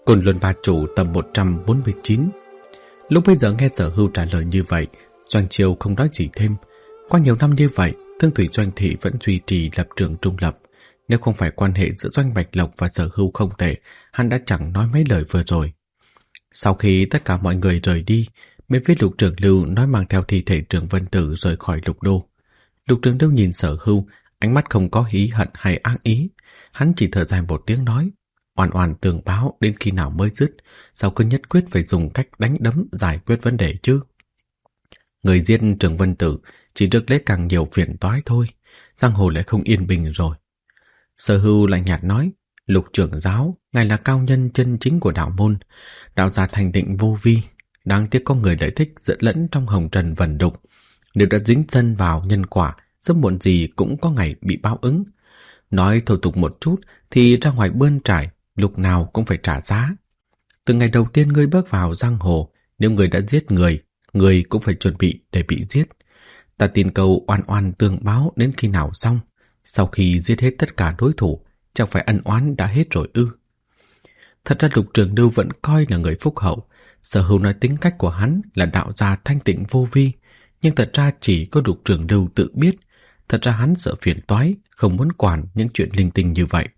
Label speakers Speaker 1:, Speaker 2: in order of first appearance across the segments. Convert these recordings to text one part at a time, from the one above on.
Speaker 1: Côn Luân Ba Chủ tập 149. Lúc bây giờ nghe Sở Hưu trả lời như vậy, Doanh Chiêu không nói gì thêm. Qua nhiều năm như vậy, Thương Thủy Doanh Thị vẫn duy trì lập trường trung lập. Nếu không phải quan hệ giữa Doanh Bạch Lộc và Sở Hưu không tệ, hắn đã chẳng nói mấy lời vừa rồi. Sau khi tất cả mọi người rời đi, bên phía Lục Trường Lưu nói mang theo thi thể Trường Vân Tử rời khỏi Lục Đô. Lục Trường Lưu nhìn Sở Hưu, ánh mắt không có ý hận hay ác ý. Hắn chỉ thở dài một tiếng nói: oan oan tường báo đến khi nào mới dứt, sao cứ nhất quyết phải dùng cách đánh đấm giải quyết vấn đề chứ? Người giết Trường Vân Tử chỉ rước lấy càng nhiều phiền toái thôi, giang hồ lại không yên bình rồi. Sở Hưu lạnh nhạt nói: Lục trưởng giáo, ngài là cao nhân chân chính của đạo môn, đạo gia thành định vô vi, đáng tiếc có người lại thích dẫn lẫn trong hồng trần vần đục. Nếu đã dính thân vào nhân quả, sớm muộn gì cũng có ngày bị báo ứng. Nói thô tục một chút thì ra ngoài bươn trải, lúc nào cũng phải trả giá. Từ ngày đầu tiên ngươi bước vào giang hồ, nếu ngươi đã giết người, ngươi cũng phải chuẩn bị để bị giết. Ta tin câu oan oan tương báo đến khi nào xong, sau khi giết hết tất cả đối thủ, chẳng phải ân oán đã hết rồi ư? Thật ra Lục Trường Lưu vẫn coi là người phúc hậu. Sở Hưu nói tính cách của hắn là đạo gia thanh tịnh vô vi, nhưng thật ra chỉ có Lục Trường Lưu tự biết. Thật ra hắn sợ phiền toái, không muốn quản những chuyện linh tinh như vậy.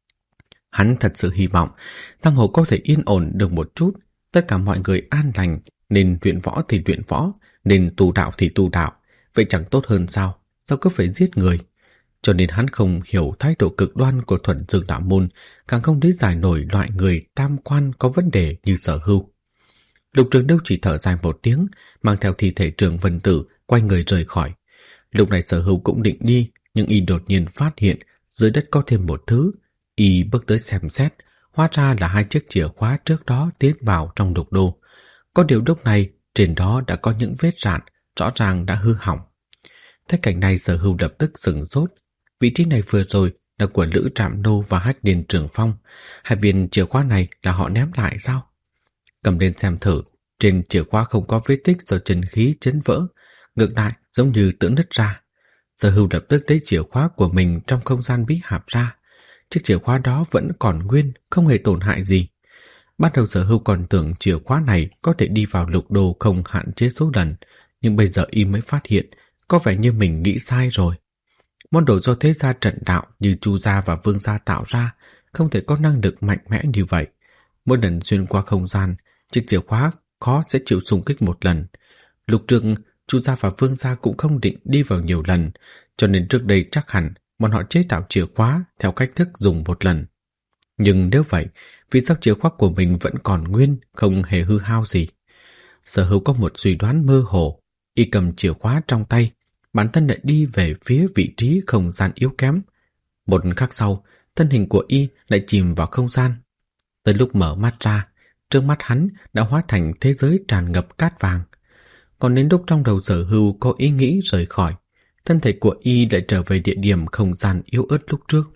Speaker 1: Hắn thật sự hy vọng giang hồ có thể yên ổn được một chút, tất cả mọi người an lành, nên luyện võ thì luyện võ, nên tu đạo thì tu đạo. Vậy chẳng tốt hơn sao? Sao cứ phải giết người? Cho nên hắn không hiểu thái độ cực đoan của Thuần Dương đạo môn, càng không lý giải nổi loại người tam quan có vấn đề như Sở Hưu. Lục Trường Lưu chỉ thở dài một tiếng, mang theo thi thể Trường Vân Tử quay người rời khỏi. Lúc này Sở Hưu cũng định đi, nhưng y đột nhiên phát hiện dưới đất có thêm một thứ. Y bước tới xem xét, hóa ra là hai chiếc chìa khóa trước đó tiến vào trong Lục Đô. Có điều lúc này trên đó đã có những vết rạn, rõ ràng đã hư hỏng. Thấy cảnh này, Sở Hưu lập tức sửng sốt. Vị trí này vừa rồi là của Lữ Trạm Nô và Hách Điền Trường Phong. Hai viên chìa khóa này là họ ném lại sao? Cầm lên xem thử, trên chìa khóa không có vết tích do chân khí chấn vỡ, ngược lại giống như tự nứt ra. Sở Hưu lập tức lấy chìa khóa của mình trong không gian bí hạp ra. Chiếc chìa khóa đó vẫn còn nguyên, không hề tổn hại gì. Ban đầu Sở Hưu còn tưởng chìa khóa này có thể đi vào Lục Đô không hạn chế số lần, nhưng bây giờ y mới phát hiện có vẻ như mình nghĩ sai rồi. Món đồ do thế gia trận đạo như Chu gia và Vương gia tạo ra không thể có năng lực mạnh mẽ như vậy. Mỗi lần xuyên qua không gian, chiếc chìa khóa khó sẽ chịu xung kích một lần. Lục Trường, Chu gia và Vương gia cũng không định đi vào nhiều lần, cho nên trước đây chắc hẳn bọn họ chế tạo chìa khóa theo cách thức dùng một lần. Nhưng nếu vậy, vì sao chìa khóa của mình vẫn còn nguyên, không hề hư hao gì? Sở Hưu có một suy đoán mơ hồ. Y cầm chìa khóa trong tay, bản thân lại đi về phía vị trí không gian yếu kém. Một khắc sau, thân hình của y lại chìm vào không gian. Tới lúc mở mắt ra, trước mắt hắn đã hóa thành thế giới tràn ngập cát vàng. Còn đến lúc trong đầu Sở Hưu có ý nghĩ rời khỏi, thân thể của y lại trở về địa điểm không gian yếu ớt lúc trước.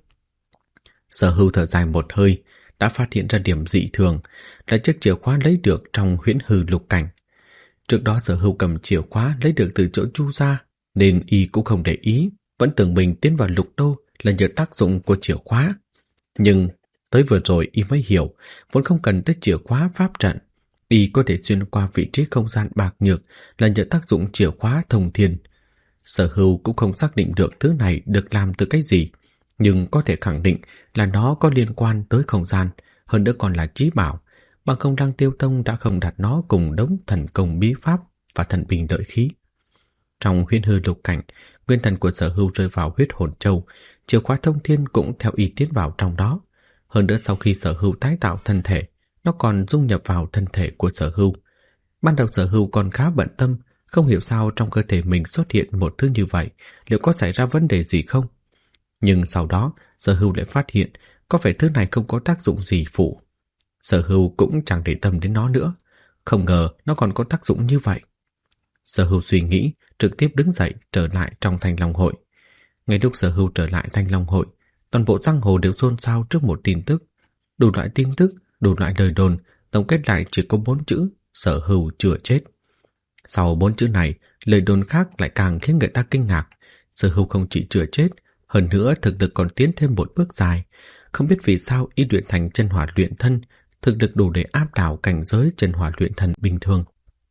Speaker 1: Sở Hưu thở dài một hơi, đã phát hiện ra điểm dị thường là chiếc chìa khóa lấy được trong huyễn hư lục cảnh. Trước đó Sở Hưu cầm chìa khóa lấy được từ chỗ Chu gia, nên y cũng không để ý, vẫn tưởng mình tiến vào Lục Đô là nhờ tác dụng của chìa khóa. Nhưng tới vừa rồi y mới hiểu, vốn không cần tới chìa khóa pháp trận, y có thể xuyên qua vị trí không gian bạc nhược là nhờ tác dụng chìa khóa thông thiên. Sở Hưu cũng không xác định được thứ này được làm từ cái gì, nhưng có thể khẳng định là nó có liên quan tới không gian, hơn nữa còn là chí bảo, bằng không Lăng Tiêu Tông đã không đặt nó cùng đống thần công bí pháp và thần binh lợi khí. Trong huyễn hư lục cảnh, nguyên thần của Sở Hưu rơi vào huyết hồn châu, chìa khóa thông thiên cũng theo ý tiến vào trong đó. Hơn nữa sau khi Sở Hưu tái tạo thân thể, nó còn dung nhập vào thân thể của Sở Hưu. Ban đầu Sở Hưu còn khá bận tâm, không hiểu sao trong cơ thể mình xuất hiện một thứ như vậy, liệu có xảy ra vấn đề gì không? Nhưng sau đó, Sở Hưu lại phát hiện có vẻ thứ này không có tác dụng gì phụ. Sở Hưu cũng chẳng để tâm đến nó nữa, không ngờ nó còn có tác dụng như vậy. Sở Hưu suy nghĩ, trực tiếp đứng dậy trở lại trong Thanh Long Hội. Ngay lúc Sở Hưu trở lại Thanh Long Hội, toàn bộ giang hồ đều xôn xao trước một tin tức. Đủ loại tin tức, đủ loại lời đồn, tổng kết lại chỉ có 4 chữ: Sở Hưu chưa chết. Sau 4 chữ này, lời đồn khác lại càng khiến người ta kinh ngạc. Sở Hưu không chỉ chưa chết, hơn nữa thực lực còn tiến thêm một bước dài. Không biết vì sao y luyện thành chân hỏa luyện thân, thực lực đủ để áp đảo cảnh giới chân hỏa luyện thần bình thường.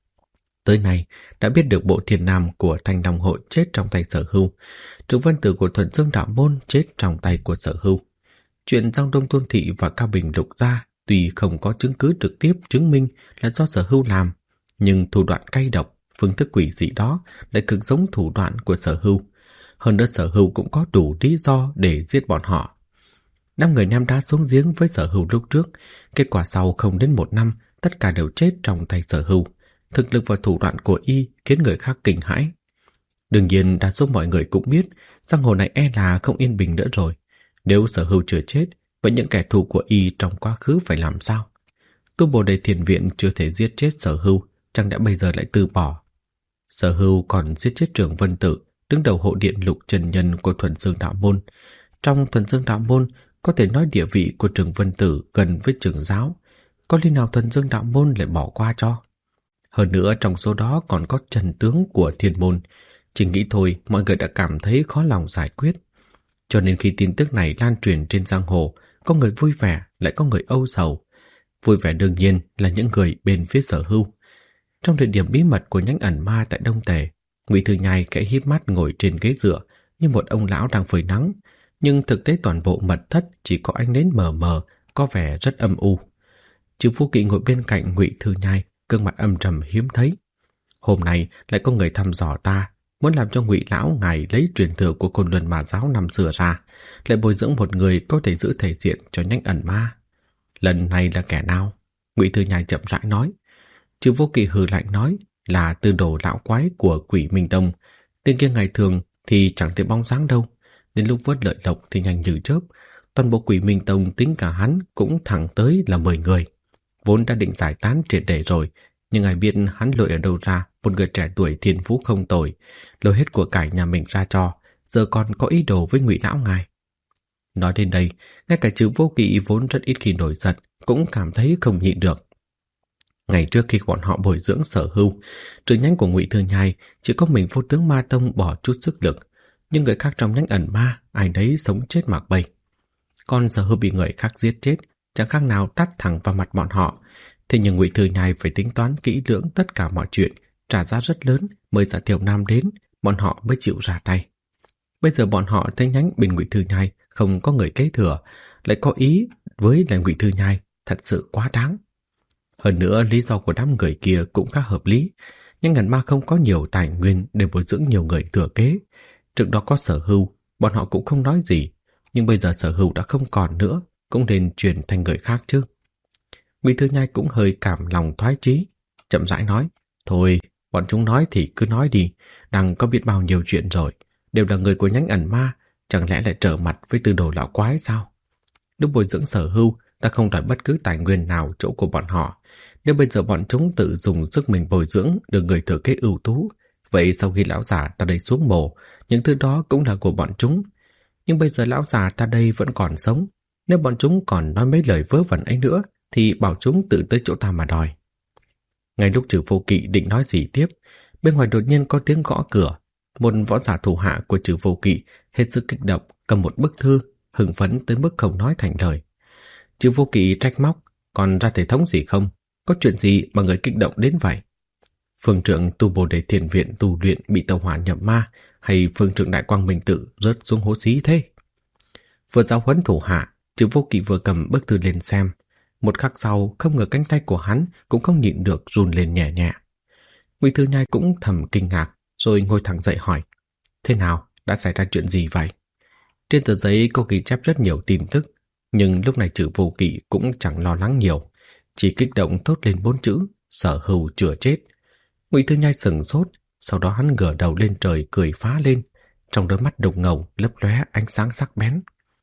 Speaker 1: Tới nay, đã biết được bộ thiền nam của Thanh Long Hội chết trong tay Sở Hưu, Trừng Vân Tử của Thuần Dương Đạo Môn chết trong tay của Sở Hưu. Chuyện Giang Đông Tôn Thị và Cao Bình Lục gia tuy không có chứng cứ trực tiếp chứng minh là do Sở Hưu làm, nhưng thủ đoạn cay độc, phương thức quỷ dị đó lại cực giống thủ đoạn của Sở Hưu. Hơn nữa Sở Hưu cũng có đủ lý do để giết bọn họ. 5 người ném đá xuống giếng với Sở Hưu lúc trước, kết quả sau không đến 1 năm, tất cả đều chết trong tay Sở Hưu. Thực lực và thủ đoạn của y khiến người khác kinh hãi. Đương nhiên đa số mọi người cũng biết giang hồ này e là không yên bình nữa rồi. Nếu Sở Hưu chưa chết, vậy những kẻ thù của y trong quá khứ phải làm sao? Tu Bồ Đề Thiền Viện chưa thể giết chết Sở Hưu, chẳng lẽ bây giờ lại từ bỏ? Sở Hưu còn giết chết Trừng Vân Tử, đứng đầu hộ điện Lục Trần Nhân của Thuần Dương Đạo Môn. Trong Thuần Dương Đạo Môn, có thể nói địa vị của Trừng Vân Tử gần với trưởng giáo. Có lý nào Thuần Dương Đạo Môn lại bỏ qua cho? Hơn nữa trong số đó còn có Trần Tướng của Thiên Môn. Chỉ nghĩ thôi mọi người đã cảm thấy khó lòng giải quyết. Cho nên khi tin tức này lan truyền trên giang hồ, có người vui vẻ lại có người âu sầu. Vui vẻ đương nhiên là những người bên phía Sở Hưu. Trong thời điểm bí mật của nhánh ẩn ma tại Đông Tề, Ngụy Thư Nhai khẽ híp mắt ngồi trên ghế dựa như một ông lão đang phơi nắng, nhưng thực tế toàn bộ mật thất chỉ có ánh nến mờ mờ, có vẻ rất âm u. Trừ Vô Kỵ ngồi bên cạnh Ngụy Thư Nhai, gương mặt âm trầm hiếm thấy. Hôm nay lại có người thăm dò ta, muốn làm cho Ngụy lão ngài lấy truyền thừa của Côn Luân Ma giáo năm xưa ra, lại bồi dưỡng một người có thể giữ thể diện cho nhánh ẩn ma. Lần này là kẻ nào? Ngụy Thư Nhai chậm rãi nói. Trừ Vô Kỵ hừ lạnh nói là tư đồ lão quái của Quỷ Minh Tông. Tên kia ngày thường thì chẳng thấy bóng dáng đâu, đến lúc vớt lợi lộc thì nhanh như chớp. Toàn bộ Quỷ Minh Tông tính cả hắn cũng thẳng tới là 10 người. Vốn đã định giải tán triệt để rồi, nhưng ai biết hắn lội ở đâu ra một người trẻ tuổi thiên phú không tồi, lôi hết của cải nhà mình ra cho, giờ còn có ý đồ với Ngụy lão ngài. Nói đến đây, ngay cả Trừ Vô Kỵ vốn rất ít khi nổi giận cũng cảm thấy không nhịn được. Ngày trước khi bọn họ bồi dưỡng Sở Hưu, trừ nhánh của Ngụy Thư Nhai, chỉ có mình Vô Tướng Ma Tông bỏ chút sức lực, nhưng người khác trong nhánh ẩn ma ai đấy sống chết mặc bay. Còn Sở Hưu bị người khác giết chết, chẳng khác nào tát thẳng vào mặt bọn họ. Thế nhưng Ngụy Thư Nhai phải tính toán kỹ lưỡng tất cả mọi chuyện, trả giá rất lớn mời Giả Tiểu Nam đến, bọn họ mới chịu ra tay. Bây giờ bọn họ thấy nhánh bên Ngụy Thư Nhai không có người kế thừa, lại có ý với lại Ngụy Thư Nhai, thật sự quá đáng. Hơn nữa lý do của đám người kia cũng khá hợp lý, nhưng ngần ma không có nhiều tài nguyên để bồi dưỡng nhiều người thừa kế. Trước đó có Sở Hưu, bọn họ cũng không nói gì, nhưng bây giờ Sở Hưu đã không còn nữa, cũng nên chuyển thành người khác chứ. Ngụy Thư Nhai cũng hơi cảm lòng thoái chí, chậm rãi nói, thôi, bọn chúng nói thì cứ nói đi, đang có biết bao nhiêu chuyện rồi, đều là người của nhánh ẩn ma, chẳng lẽ lại trở mặt với tư đồ lão quái sao? Lúc bồi dưỡng Sở Hưu, ta không đòi bất cứ tài nguyên nào chỗ của bọn họ. Nếu bây giờ bọn chúng tự dùng sức mình bồi dưỡng được người thừa kế ưu tú, vậy sau khi lão già ta đây xuống mồ, những thứ đó cũng là của bọn chúng. Nhưng bây giờ lão già ta đây vẫn còn sống, nếu bọn chúng còn nói mấy lời vớ vẩn ấy nữa, thì bảo chúng tự tới chỗ ta mà đòi. Ngay lúc Trừ Vô Kỵ định nói gì tiếp, bên ngoài đột nhiên có tiếng gõ cửa. Một võ giả thủ hạ của Trừ Vô Kỵ hết sức kích động, cầm một bức thư, hưng phấn tới mức không nói thành lời. Trừ Vô Kỵ trách móc, còn ra thể thống gì không? Có chuyện gì mà người kích động đến vậy? Phương trượng Tu Bồ Đề Thiền Viện tu luyện bị tàu hỏa nhập ma, hay phương trượng Đại Quang Minh Tự rớt xuống hố xí thế? Vừa giáo huấn thủ hạ, Trừ Vô Kỵ vừa cầm bức thư lên xem. Một khắc sau, không ngờ cánh tay của hắn cũng không nhịn được run lên nhẹ nhẹ. Ngụy Thư Nhai cũng thầm kinh ngạc, rồi ngồi thẳng dậy hỏi, thế nào, đã xảy ra chuyện gì vậy? Trên tờ giấy có ghi chép rất nhiều tin tức, nhưng lúc này Trừ Vô Kỵ cũng chẳng lo lắng nhiều, chỉ kích động thốt lên 4 chữ, Sở Hưu chữa chết. Ngụy Thư Nhai sững sốt, sau đó hắn ngửa đầu lên trời cười phá lên, trong đôi mắt đục ngầu lấp lóe ánh sáng sắc bén.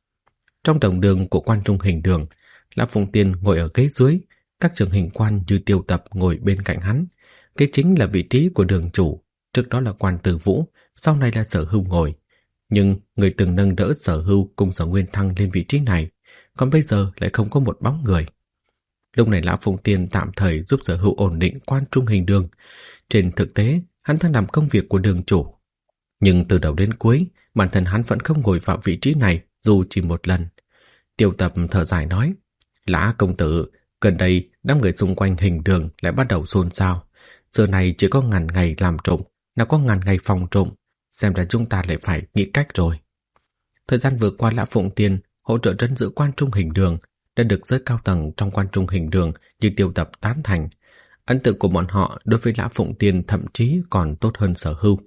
Speaker 1: Trong đồng đường của quan trung hình đường, Lã Phụng Tiên ngồi ở ghế dưới, các trưởng hình quan như Tiêu Tập ngồi bên cạnh hắn. Cái chính là vị trí của đường chủ, trước đó là quan Tử Vũ, sau này là Sở Hưu ngồi. Nhưng người từng nâng đỡ Sở Hưu cùng Sở Nguyên Thăng lên vị trí này, còn bây giờ lại không có một bóng người. Lúc này Lã Phụng Tiên tạm thời giúp Sở Hưu ổn định quan trung hình đường. Trên thực tế, hắn đang làm công việc của đường chủ. Nhưng từ đầu đến cuối, bản thân hắn vẫn không ngồi vào vị trí này dù chỉ một lần. Tiêu Tập thở dài nói, Lã công tử, Gần đây, đám người xung quanh hình đường lại bắt đầu xôn xao. Giờ này chỉ có ngàn ngày làm trộm, nào có ngàn ngày phòng trộm. Xem ra chúng ta lại phải nghĩ cách rồi. Thời gian vừa qua, Lã Phụng Tiên hỗ trợ trấn giữ quan trung hình đường đã được giới cao tầng trong quan trung hình đường như Tiêu Tập tán thành. Ấn tượng của bọn họ đối với Lã Phụng Tiên thậm chí còn tốt hơn Sở Hưu.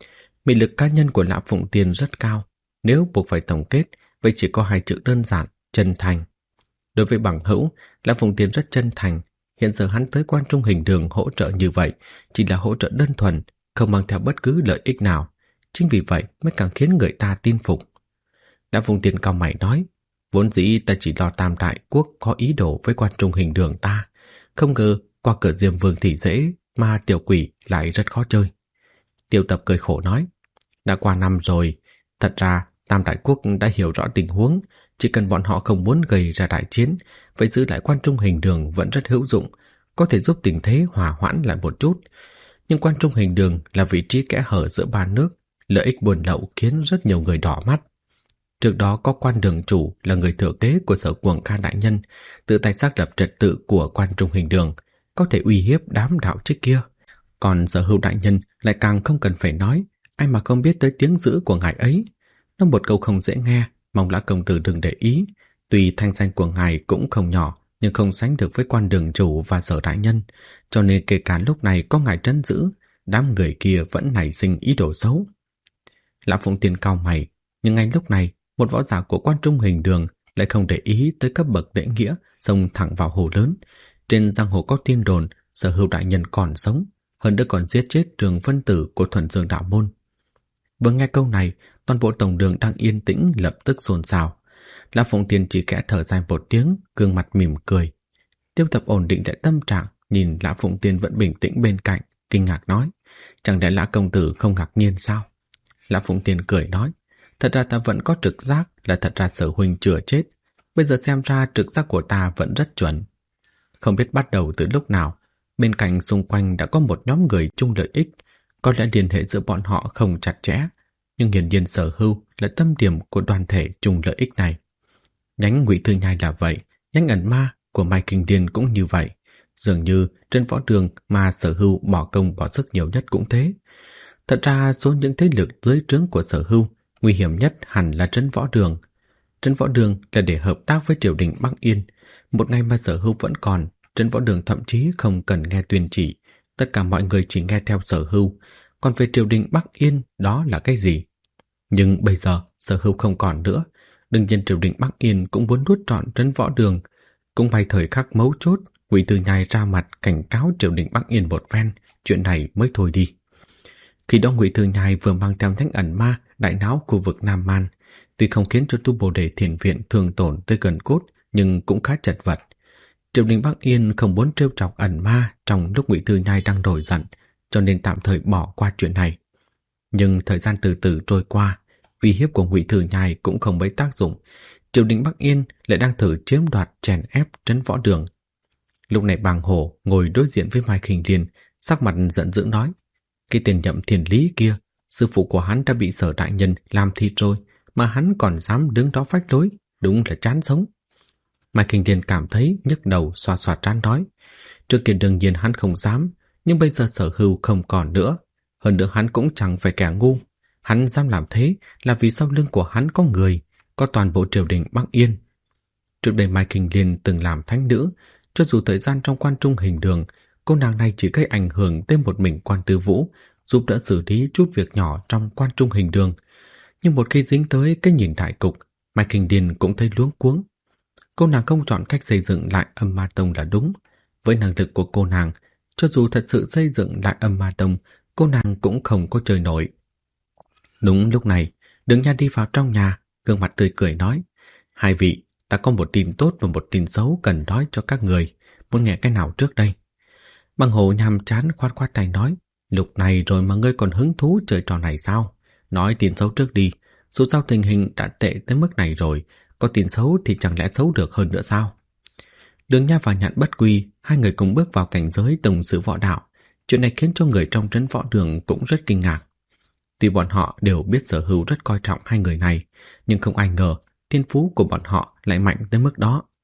Speaker 1: Mị lực cá nhân của Lã Phụng Tiên rất cao. Nếu buộc phải tổng kết, vậy chỉ có hai chữ đơn giản: chân thành. Đối với bằng hữu, Lã Phụng Tiên rất chân thành. Hiện giờ hắn tới quan trung hình đường hỗ trợ như vậy chỉ là hỗ trợ đơn thuần, không mang theo bất cứ lợi ích nào. Chính vì vậy mới càng khiến người ta tin phục. Lã Phụng Tiên cau mày nói, vốn dĩ ta chỉ lo Tam Đại Quốc có ý đồ với quan trung hình đường ta, không ngờ qua cửa Diêm Vương thì dễ, mà tiểu quỷ lại rất khó chơi. Tiêu Tập cười khổ nói, đã qua năm rồi, thật ra Tam Đại Quốc đã hiểu rõ tình huống, chỉ cần bọn họ không muốn gây ra đại chiến, vậy giữ lại quan trung hình đường vẫn rất hữu dụng, có thể giúp tình thế hòa hoãn lại một chút. Nhưng quan trung hình đường là vị trí kẽ hở giữa ba nước, lợi ích buôn lậu khiến rất nhiều người đỏ mắt. Trước đó có quan đường chủ là người thừa kế của Sở Cuồng Ca đại nhân, tự tay xác lập trật tự của quan trung hình đường, có thể uy hiếp đám đạo trích kia. Còn Sở Hưu đại nhân lại càng không cần phải nói, ai mà không biết tới tiếng dữ của ngài ấy. Nó một câu không dễ nghe, mong Lã công tử đừng để ý. Tuy thanh danh của ngài cũng không nhỏ, nhưng không sánh được với quan đường chủ và Sở đại nhân, cho nên kể cả lúc này có ngài trấn giữ, đám người kia vẫn nảy sinh ý đồ xấu. Lã Phụng Tiên cau mày, nhưng ngay lúc này, một võ giả của quan trung hình đường lại không để ý tới cấp bậc lễ nghĩa, xông thẳng vào hồ lớn. Trên giang hồ có tin đồn Sở Hưu đại nhân còn sống, hơn nữa còn giết chết trường phân tử của Thuần Dương đạo môn. Vừa nghe câu này, toàn bộ tổng đường đang yên tĩnh lập tức xôn xao. Lã Phụng Tiên chỉ khẽ thở dài một tiếng, gương mặt mỉm cười. Tiêu Tập ổn định lại tâm trạng, nhìn Lã Phụng Tiên vẫn bình tĩnh bên cạnh, kinh ngạc nói, chẳng lẽ Lã công tử không ngạc nhiên sao? Lã Phụng Tiên cười nói, thật ra ta vẫn có trực giác là thật ra Sở huynh chưa chết. Bây giờ xem ra trực giác của ta vẫn rất chuẩn. Không biết bắt đầu từ lúc nào, bên cạnh xung quanh đã có một nhóm người chung lợi ích. Có lẽ liên hệ giữa bọn họ không chặt chẽ, nhưng hiển nhiên Sở Hưu là tâm điểm của đoàn thể chung lợi ích này. Nhánh Ngụy Thư Nhai là vậy, nhánh Ẩn Ma của Mai Kinh Điền cũng như vậy. Dường như trên võ đường mà Sở Hưu bỏ công bỏ sức nhiều nhất cũng thế. Thật ra số những thế lực dưới trướng của Sở Hưu, nguy hiểm nhất hẳn là trấn võ đường. Trấn võ đường là để hợp tác với triều đình Bắc Yên. Một ngày mà Sở Hưu vẫn còn, trấn võ đường thậm chí không cần nghe tuyên chỉ, tất cả mọi người chỉ nghe theo Sở Hưu. Còn về triều đình Bắc Yên, đó là cái gì? Nhưng bây giờ Sở Hưu không còn nữa, đương nhiên triều đình Bắc Yên cũng muốn nuốt trọn trấn võ đường. Cũng may thời khắc mấu chốt, Ngụy Thư Nhai ra mặt cảnh cáo triều đình Bắc Yên một phen, chuyện này mới thôi đi. Khi đó Ngụy Thư Nhai vừa mang theo nhánh Ẩn Ma đại náo khu vực Nam Man, tuy không khiến cho tu Bồ Đề Thiền Viện thương tổn tới gần cốt, nhưng cũng khá chật vật. Triều đình Bắc Yên không muốn trêu chọc Ẩn Ma trong lúc Ngụy Thư Nhai đang nổi giận, cho nên tạm thời bỏ qua chuyện này. Nhưng thời gian từ từ trôi qua, uy hiếp của Ngụy Thư Nhai cũng không mấy tác dụng. Triều đình Bắc Yên lại đang thử chiếm đoạt chèn ép trấn võ đường. Lúc này Bàng Hổ ngồi đối diện với Mai Khinh Liên, sắc mặt giận dữ nói, cái tên Nhậm Thiền Lý kia, sư phụ của hắn đã bị Sở đại nhân làm thịt rồi, mà hắn còn dám đứng đó phách lối, đúng là chán sống. Mai Khinh Liên cảm thấy nhức đầu, xoa xoa trán nói, trước kia đương nhiên hắn không dám, nhưng bây giờ Sở Hưu không còn nữa, hơn nữa hắn cũng chẳng phải kẻ ngu. Hắn dám làm thế là vì sau lưng của hắn có người, có toàn bộ triều đình Bắc Yên. Trước đây Mai Khinh Liên từng làm thánh nữ, cho dù thời gian trong quan trung hình đường, cô nàng này chỉ gây ảnh hưởng tới một mình Quan Tư Vũ, giúp đỡ xử lý chút việc nhỏ trong quan trung hình đường. Nhưng một khi dính tới cái nhìn đại cục, Mai Khinh Liên cũng thấy luống cuống. Cô nàng không chọn cách xây dựng lại Âm Ma Tông là đúng. Với năng lực của cô nàng, cho dù thật sự xây dựng lại Âm Ma Tông, cô nàng cũng không có chơi nổi. Đúng lúc này, Đường Nha đi vào trong nhà, gương mặt tươi cười nói, hai vị, ta có một tin tốt và một tin xấu cần nói cho các người, muốn nghe cái nào trước đây? Băng Hồ nhàm chán khoát khoát tay nói, lúc này rồi mà ngươi còn hứng thú chơi trò này sao? Nói tin xấu trước đi, dù sao tình hình đã tệ tới mức này rồi, có tin xấu thì chẳng lẽ xấu được hơn nữa sao? Đường Nha và Nhạn Bất Quy, hai người cùng bước vào cảnh giới tổng sự võ đạo. Chuyện này khiến cho người trong trấn võ đường cũng rất kinh ngạc. Tuy bọn họ đều biết Sở Hưu rất coi trọng hai người này, nhưng không ai ngờ thiên phú của bọn họ lại mạnh tới mức đó.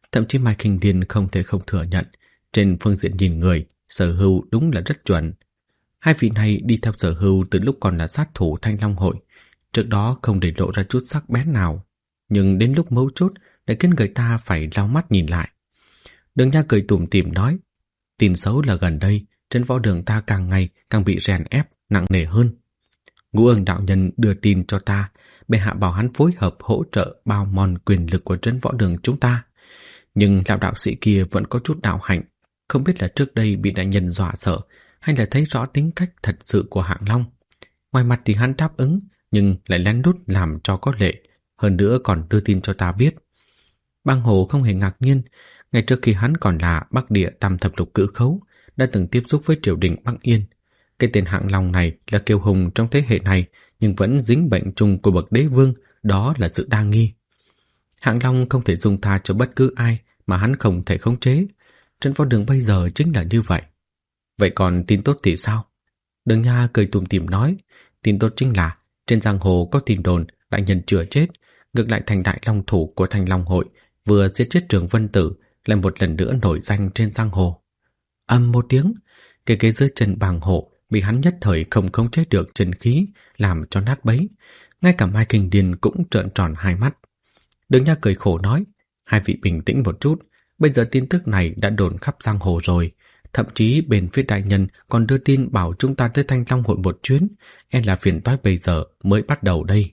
Speaker 1: Thậm chí Mai Kinh Điền không thể không thừa nhận, trên phương diện nhìn người, Sở Hưu đúng là rất chuẩn. Hai vị này đi theo Sở Hưu từ lúc còn là sát thủ Thanh Long Hội, trước đó không để lộ ra chút sắc bén nào, nhưng đến lúc mấu chốt lại khiến người ta phải lau mắt nhìn lại. Đường Nha cười tủm tỉm nói, tin xấu là gần đây trên võ đường ta càng ngày càng bị rèn ép nặng nề hơn. Ngũ Ưng đạo nhân đưa tin cho ta, bệ hạ bảo hắn phối hợp hỗ trợ bao mòn quyền lực của trấn võ đường chúng ta. Nhưng lão đạo sĩ kia vẫn có chút đạo hạnh, không biết là trước đây bị đại nhân dọa sợ hay là thấy rõ tính cách thật sự của Hạng Long. Ngoài mặt thì hắn đáp ứng, nhưng lại lén lút làm cho có lệ, hơn nữa còn đưa tin cho ta biết. Bang Hồ không hề ngạc nhiên, ngay trước khi hắn còn là Bắc Địa Tam Thập Lục Cự Khấu, đã từng tiếp xúc với triều đình Bắc Yên. Cái tên Hạng Long này là kiêu hùng trong thế hệ này, nhưng vẫn dính bệnh chung của bậc đế vương, đó là sự đa nghi. Hạng Long không thể dung tha cho bất cứ ai mà hắn không thể khống chế. Trên võ đường bây giờ chính là như vậy. Vậy còn tin tốt thì sao? Đường Nha cười tủm tỉm nói, tin tốt chính là trên giang hồ có tin đồn đại nhân chưa chết, ngược lại thành đại long thủ của Thanh Long Hội vừa giết chết Trường Vân Tử, lại một lần nữa nổi danh trên giang hồ. Ầm một tiếng, cái ghế dưới chân Bàng Hộ bị hắn nhất thời không khống chế được chân khí, làm cho nát bấy. Ngay cả Mai Kinh Điền cũng trợn tròn hai mắt. Đường Nha cười khổ nói, hai vị bình tĩnh một chút, bây giờ tin tức này đã đồn khắp giang hồ rồi. Thậm chí bên phía đại nhân còn đưa tin bảo chúng ta tới Thanh Long Hội một chuyến, e là phiền toái bây giờ mới bắt đầu đây.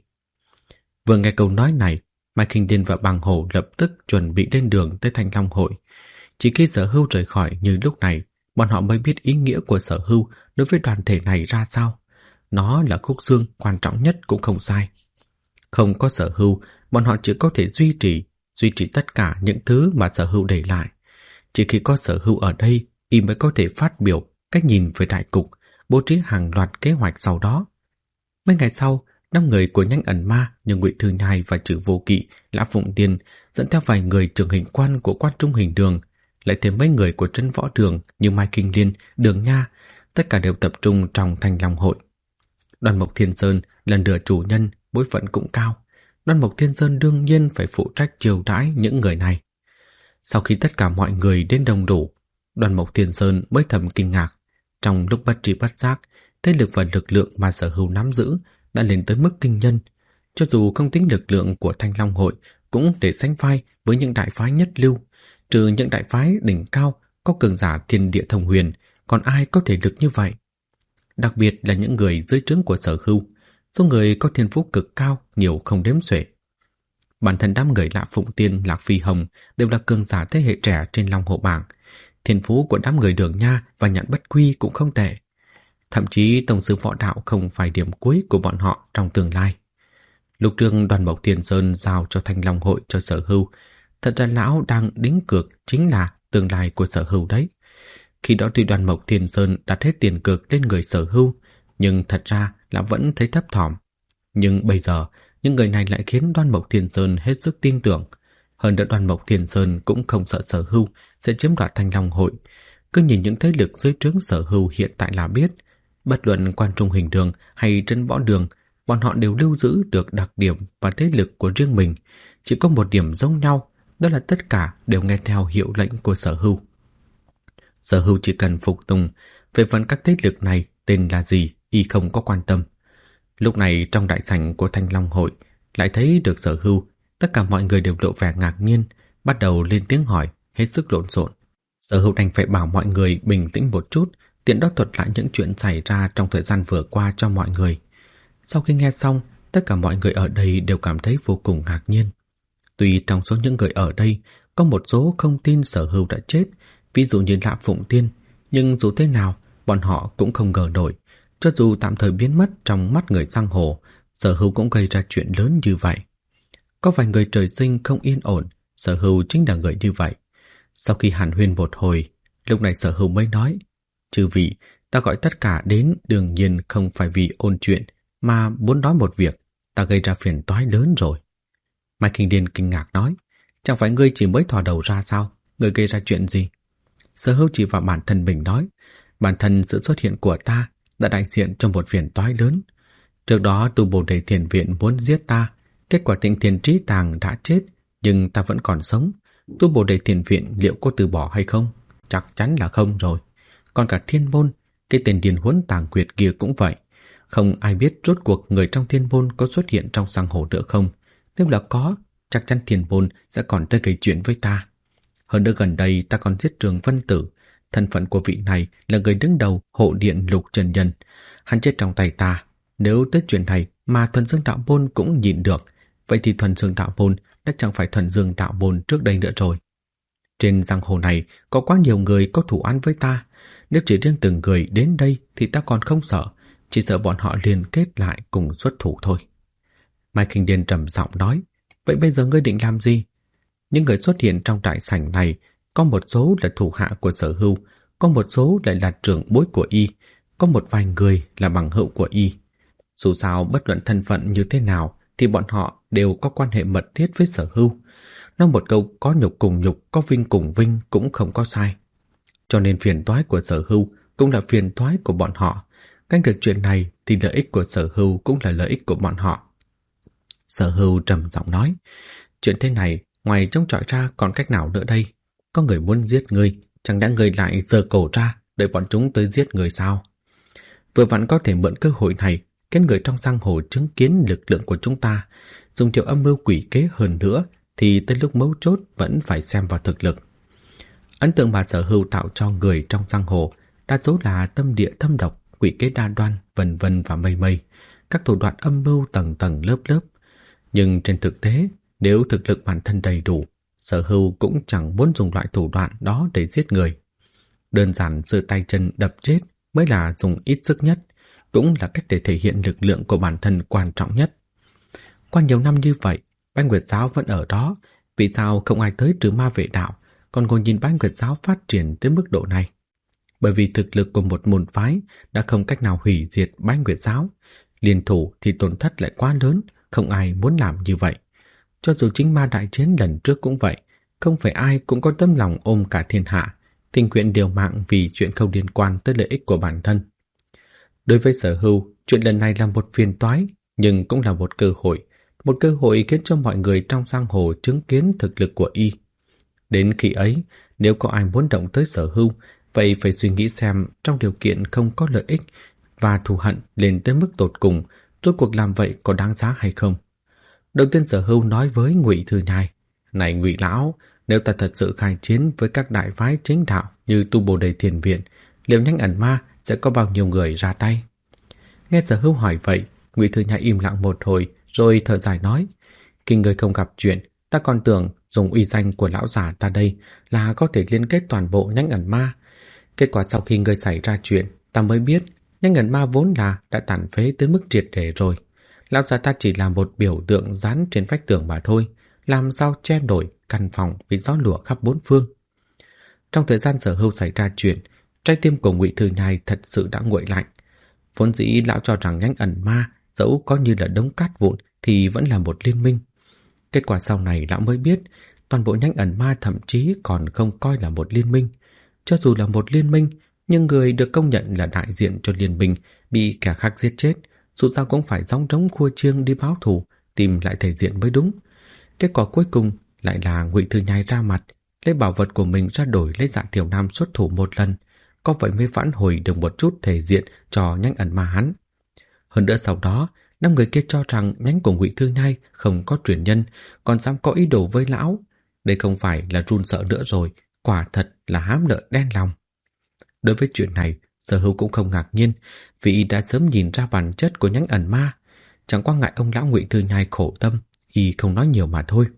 Speaker 1: Vừa nghe câu nói này, Mai Kinh Điền và Bàng Hổ lập tức chuẩn bị lên đường tới Thanh Long Hội. Chỉ khi Sở Hưu rời khỏi như lúc này, bọn họ mới biết ý nghĩa của Sở Hưu đối với đoàn thể này ra sao. Nó là khúc xương quan trọng nhất cũng không sai. Không có Sở Hưu, bọn họ chỉ có thể duy trì tất cả những thứ mà Sở Hưu để lại. Chỉ khi có Sở Hưu ở đây, y mới có thể phát biểu cách nhìn về đại cục, bố trí hàng loạt kế hoạch sau đó. Mấy ngày sau, 5 người của Nhanh Ẩn Ma như Ngụy Thư Nhai và Trử Vô Kỵ, Lã Phụng Tiên dẫn theo vài người trưởng hình quan của Quan Trung Hình Đường, lại thêm mấy người của trấn võ đường như Mai Kinh Liên, Đường Nha, tất cả đều tập trung trong Thanh Long Hội. Đoan Mộc Thiên Sơn là nửa chủ nhân, bối phận cũng cao. Đoan Mộc Thiên Sơn đương nhiên phải phụ trách chiêu đãi những người này. Sau khi tất cả mọi người đến đông đủ, Đoan Mộc Thiên Sơn mới thầm kinh ngạc. Trong lúc bất tri bất giác, thế lực và lực lượng mà Sở Hưu nắm giữ đã lên tới mức kinh nhân. Cho dù không tính lực lượng của Thanh Long Hội, cũng để sánh vai với những đại phái nhất lưu. Trừ những đại phái đỉnh cao có cường giả thiên địa thông huyền, còn ai có thể lực như vậy? Đặc biệt là những người dưới trướng của Sở Hưu, số người có thiên phú cực cao nhiều không đếm xuể. Bản thân đám người Lạ Phụng Tiên, Lạc Phi Hồng đều là cường giả thế hệ trẻ trên Long Hồ bảng. Thiên phú của đám người Đường Nha và Nhạn Bất Quy cũng không tệ. Thậm chí tổng sư võ đạo không phải điểm cuối của bọn họ trong tương lai. Lục trường Đoan Mộc Thiên Sơn giao cho Thanh Long Hội cho Sở Hưu. Thật ra lão đang đính cược chính là tương lai của Sở Hưu đấy. Khi đó tuy Đoan Mộc Thiên Sơn đặt hết tiền cược lên người Sở Hưu, nhưng thật ra lão vẫn thấy thấp thỏm. Nhưng bây giờ, những người này lại khiến Đoan Mộc Thiên Sơn hết sức tin tưởng. Hơn nữa Đoan Mộc Thiên Sơn cũng không sợ Sở Hưu sẽ chiếm đoạt Thanh Long Hội. Cứ nhìn những thế lực dưới trướng Sở Hưu hiện tại là biết, bất luận Quan Trung Hình Đường hay trấn võ đường, bọn họ đều lưu giữ được đặc điểm và thế lực của riêng mình. Chỉ có một điểm giống nhau, đó là tất cả đều nghe theo hiệu lệnh của Sở Hưu. Sở Hưu chỉ cần phục tùng, về phần các thế lực này tên là gì, y không có quan tâm. Lúc này trong đại sảnh của Thanh Long Hội, lại thấy được Sở Hưu, tất cả mọi người đều lộ vẻ ngạc nhiên, bắt đầu lên tiếng hỏi, hết sức lộn xộn. Sở Hưu đành phải bảo mọi người bình tĩnh một chút, tiện đó thuật lại những chuyện xảy ra trong thời gian vừa qua cho mọi người. Sau khi nghe xong, tất cả mọi người ở đây đều cảm thấy vô cùng ngạc nhiên. Tuy trong số những người ở đây có một số không tin Sở Hưu đã chết, ví dụ như Lạ Phụng Tiên, nhưng dù thế nào, bọn họ cũng không ngờ nổi. Cho dù tạm thời biến mất trong mắt người giang hồ, Sở Hưu cũng gây ra chuyện lớn như vậy. Có vài người trời sinh không yên ổn, Sở Hưu chính là người như vậy. Sau khi hàn huyên một hồi, lúc này Sở Hưu mới nói, chư vị, ta gọi tất cả đến đương nhiên không phải vì ôn chuyện, mà muốn nói một việc, ta gây ra phiền toái lớn rồi. Mai Kinh Điền kinh ngạc nói, chẳng phải ngươi chỉ mới thò đầu ra sao, ngươi gây ra chuyện gì? Sở Hưu chỉ vào bản thân mình nói, bản thân sự xuất hiện của ta đã đại diện cho một phiền toái lớn. Trước đó Tu Bồ Đề Thiền Viện muốn giết ta, kết quả Tịnh Thiền Trí Tàng đã chết, nhưng ta vẫn còn sống. Tu Bồ Đề Thiền Viện liệu có từ bỏ hay không? Chắc chắn là không rồi. Còn cả Thiên Môn, cái tên điên huấn Tàng Quyệt kia cũng vậy. Không ai biết rốt cuộc người trong Thiên Môn có xuất hiện trong giang hồ nữa không. Nếu là có, chắc chắn Thiên Môn sẽ còn tới gây chuyện với ta. Hơn nữa gần đây ta còn giết Trường Vân Tử. Thân phận của vị này là người đứng đầu hộ điện Lục Trần Nhân. Hắn chết trong tay ta. Nếu tới chuyện này mà Thuần Dương Đạo Môn cũng nhịn được, vậy thì Thuần Dương Đạo Môn đã chẳng phải Thuần Dương Đạo Môn trước đây nữa rồi. Trên giang hồ này có quá nhiều người có thủ án với ta. Nếu chỉ riêng từng người đến đây thì ta còn không sợ, chỉ sợ bọn họ liên kết lại cùng xuất thủ thôi. Mai Kinh Điền trầm giọng nói, vậy bây giờ ngươi định làm gì? Những người xuất hiện trong đại sảnh này có một số là thủ hạ của Sở Hưu, có một số lại là trưởng bối của y, có một vài người là bằng hữu của y. Dù sao bất luận thân phận như thế nào thì bọn họ đều có quan hệ mật thiết với Sở Hưu. Nói một câu có nhục cùng nhục, có vinh cùng vinh cũng không có sai. Cho nên phiền toái của Sở Hưu cũng là phiền toái của bọn họ. Canh được chuyện này thì lợi ích của Sở Hưu cũng là lợi ích của bọn họ. Sở Hưu trầm giọng nói, chuyện thế này ngoài chống chọi ra còn cách nào nữa đây? Có người muốn giết ngươi, chẳng lẽ ngươi lại giơ cổ ra đợi bọn chúng tới giết người sao? Vừa vặn có thể mượn cơ hội này khiến người trong giang hồ chứng kiến lực lượng của chúng ta, dùng kiểu âm mưu quỷ kế hơn nữa thì tới lúc mấu chốt vẫn phải xem vào thực lực. Ấn tượng mà Sở Hưu tạo cho người trong giang hồ đa số là tâm địa thâm độc, quỷ kế đa đoan, vân vân và mây mây, các thủ đoạn âm mưu tầng tầng lớp lớp. Nhưng trên thực tế, nếu thực lực bản thân đầy đủ, Sở Hưu cũng chẳng muốn dùng loại thủ đoạn đó để giết người. Đơn giản sự tay chân đập chết mới là dùng ít sức nhất, cũng là cách để thể hiện lực lượng của bản thân quan trọng nhất. Qua nhiều năm như vậy, Bái Nguyệt Giáo vẫn ở đó, vì sao không ai tới trừ ma vệ đạo, còn ngồi nhìn Bái Nguyệt Giáo phát triển tới mức độ này? Bởi vì thực lực của một môn phái đã không cách nào hủy diệt Bái Nguyệt Giáo, liên thủ thì tổn thất lại quá lớn, không ai muốn làm như vậy. Cho dù chính ma đại chiến lần trước cũng vậy, không phải ai cũng có tâm lòng ôm cả thiên hạ, tình nguyện điều mạng vì chuyện không liên quan tới lợi ích của bản thân. Đối với Sở Hưu, chuyện lần này là một phiền toái, nhưng cũng là một cơ hội khiến cho mọi người trong giang hồ chứng kiến thực lực của y. Đến khi ấy, nếu có ai muốn động tới Sở Hưu, vậy phải suy nghĩ xem trong điều kiện không có lợi ích và thù hận lên tới mức tột cùng, rốt cuộc làm vậy có đáng giá hay không. Đầu tiên Sở Hưu nói với Ngụy Thư Nhai, này Ngụy lão, nếu ta thật sự khai chiến với các đại phái chính đạo như Tu Bồ Đề Thiền Viện, liệu Nhanh Ẩn Ma sẽ có bao nhiêu người ra tay? Nghe Sở Hưu hỏi vậy, Ngụy Thư Nhai im lặng một hồi rồi thở dài nói, khi người không gặp chuyện, ta còn tưởng dùng uy danh của lão già ta đây là có thể liên kết toàn bộ Nhanh Ẩn Ma. Kết quả sau khi người xảy ra chuyện, ta mới biết Nhanh Ẩn Ma vốn là đã tàn phế tới mức triệt để rồi. Lão già ta chỉ là một biểu tượng dán trên vách tường mà thôi, làm sao che nổi căn phòng bị gió lùa khắp bốn phương. Trong thời gian Sở Hưu xảy ra chuyện, trái tim của Ngụy Thư Nhai thật sự đã nguội lạnh. Vốn dĩ lão cho rằng Nhanh Ẩn Ma dẫu có như là đống cát vụn thì vẫn là một liên minh. Kết quả sau này lão mới biết, toàn bộ Nhanh Ẩn Ma thậm chí còn không coi là một liên minh. Cho dù là một liên minh, nhưng người được công nhận là đại diện cho liên minh bị kẻ khác giết chết, dù sao cũng phải gióng trống khua chiêng đi báo thù, tìm lại thể diện mới đúng. Kết quả cuối cùng lại là Ngụy Thư Nhai ra mặt, lấy bảo vật của mình ra đổi lấy Dạ Thiểu Nam xuất thủ một lần, có vậy mới vãn hồi được một chút thể diện cho Nhanh Ẩn Ma hắn. Hơn nữa sau đó, 5 người kia cho rằng nhánh của Ngụy Thư Nhai không có truyền nhân, còn dám có ý đồ với lão. Đây không phải là run sợ nữa rồi, quả thật là hám lợi đen lòng. Đối với chuyện này, Sở Hưu cũng không ngạc nhiên, vì y đã sớm nhìn ra bản chất của Nhanh Ẩn Ma. Chẳng qua ngại ông lão Ngụy Thư Nhai khổ tâm, y không nói nhiều mà thôi.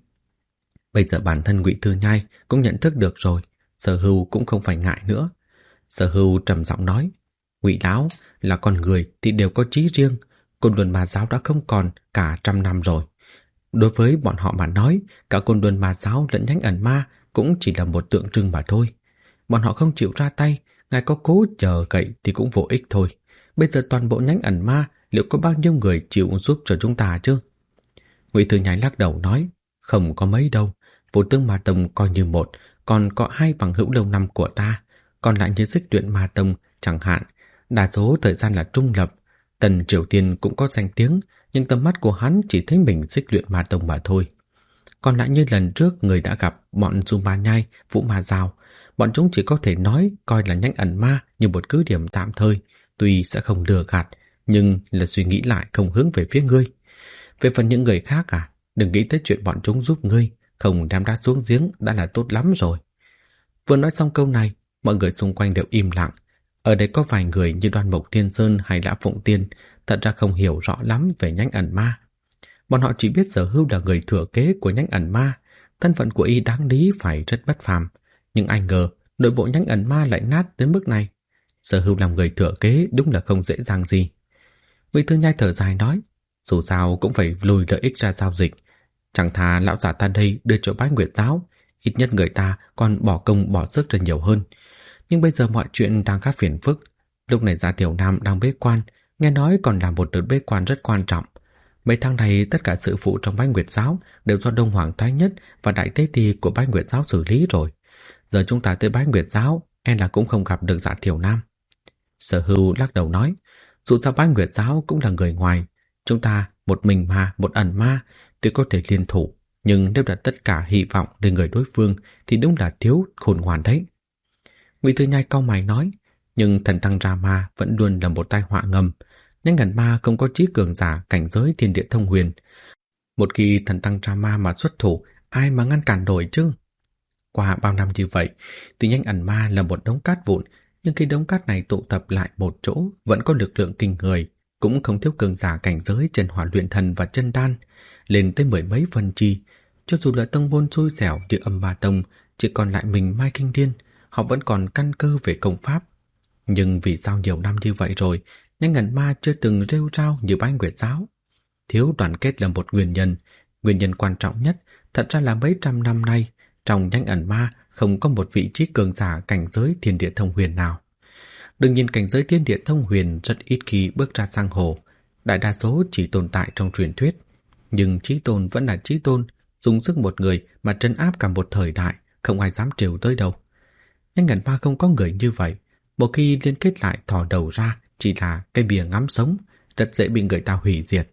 Speaker 1: Bây giờ bản thân Ngụy Thư Nhai cũng nhận thức được rồi, Sở Hưu cũng không phải ngại nữa. Sở Hưu trầm giọng nói, Ngụy lão là con người thì đều có chí riêng, Côn Luân Ma Giáo đã không còn cả 100 năm rồi. Đối với bọn họ mà nói, cả Côn Luân Ma Giáo lẫn Nhanh Ẩn Ma cũng chỉ là một tượng trưng mà thôi. Bọn họ không chịu ra tay, ngài có cố chờ cậy thì cũng vô ích thôi. Bây giờ toàn bộ Nhanh Ẩn Ma liệu có bao nhiêu người chịu giúp cho chúng ta chứ? Ngụy Thư Nhai lắc đầu nói, không có mấy đâu. Vô Tướng Ma Tông coi như một, còn có 2 bằng hữu lâu năm của ta, còn lại như Xích Luyện Ma Tông chẳng hạn. Đa số thời gian là trung lập. Tần Triều Tiên cũng có danh tiếng, nhưng tầm mắt của hắn chỉ thấy mình Xích Luyện Ma Tông mà thôi. Còn lại như lần trước người đã gặp bọn Du Ma Nhai, Vũ Ma Giao, bọn chúng chỉ có thể nói coi là nhánh ẩn ma như một cứ điểm tạm thời, tuy sẽ không lừa gạt, nhưng là suy nghĩ lại không hướng về phía ngươi. Về phần những người khác đừng nghĩ tới chuyện bọn chúng giúp ngươi, không đem đá xuống giếng đã là tốt lắm rồi. Vừa nói xong câu này, mọi người xung quanh đều im lặng. Ở đây có vài người như Đoan Mộc Thiên Sơn hay Lã Phụng Tiên thật ra không hiểu rõ lắm về nhánh ẩn ma. Bọn họ chỉ biết Sở Hưu là người thừa kế của nhánh ẩn ma, thân phận của y đáng lý phải rất bất phàm, nhưng ai ngờ nội bộ nhánh ẩn ma lại nát đến mức này. Sở Hưu làm người thừa kế đúng là không dễ dàng gì. Ngụy Thư Nhai thở dài nói, dù sao cũng phải lùi lợi ích ra giao dịch. Chẳng thà lão giả ta đây đưa cho Bái Nguyệt Giáo, ít nhất người ta còn bỏ công bỏ sức ra nhiều hơn. Nhưng bây giờ mọi chuyện đang khá phiền phức. Lúc này Gia Tiểu Nam đang bế quan, nghe nói còn là một đợt bế quan rất quan trọng. Mấy tháng này tất cả sự vụ trong Bái Nguyệt Giáo đều do Đông Hoàng Thái Nhất và Đại Tế Ti của Bái Nguyệt Giáo xử lý rồi. Giờ chúng ta tới Bái Nguyệt Giáo, e là cũng không gặp được Dạ Tiểu Nam. Sở Hưu lắc đầu nói, dù sao Bái Nguyệt Giáo cũng là người ngoài, chúng ta một mình mà một ẩn ma tuy có thể liên thủ, nhưng nếu đặt tất cả hy vọng lên người đối phương thì đúng là thiếu khôn ngoan đấy. Ngụy Thư Nhai cau mày nói, nhưng thần tăng Rama vẫn luôn là một tai họa ngầm. Nhánh ẩn ma không có trí cường giả cảnh giới thiên địa thông huyền. Một khi thần tăng Rama mà xuất thủ, ai mà ngăn cản nổi chứ? Qua bao năm như vậy, tuy nhánh ẩn ma là một đống cát vụn, nhưng khi đống cát này tụ tập lại một chỗ vẫn có lực lượng kinh người, cũng không thiếu cường giả cảnh giới chân hỏa luyện thần và chân đan, lên tới 10 mấy phần chi. Cho dù là tông môn xui xẻo như Âm Ba Tông, chỉ còn lại mình Mai Kinh Điên, họ vẫn còn căn cơ về công pháp. Nhưng vì sao nhiều năm như vậy rồi, nhánh ẩn ma chưa từng rêu rao như Bái Nguyệt Giáo? Thiếu đoàn kết là một nguyên nhân. Nguyên nhân quan trọng nhất thật ra là mấy trăm năm nay, trong nhánh ẩn ma không có một vị trí cường giả cảnh giới thiên địa thông huyền nào. Đừng nhìn cảnh giới thiên địa thông huyền rất ít khi bước ra giang hồ, đại đa số chỉ tồn tại trong truyền thuyết. Nhưng chí tôn vẫn là chí tôn, dùng sức một người mà trấn áp cả một thời đại, không ai dám trêu tới đâu. Nhưng ngẩn ma không có người như vậy, một khi liên kết lại thò đầu ra chỉ là cái bìa ngắm sống, rất dễ bị người ta hủy diệt.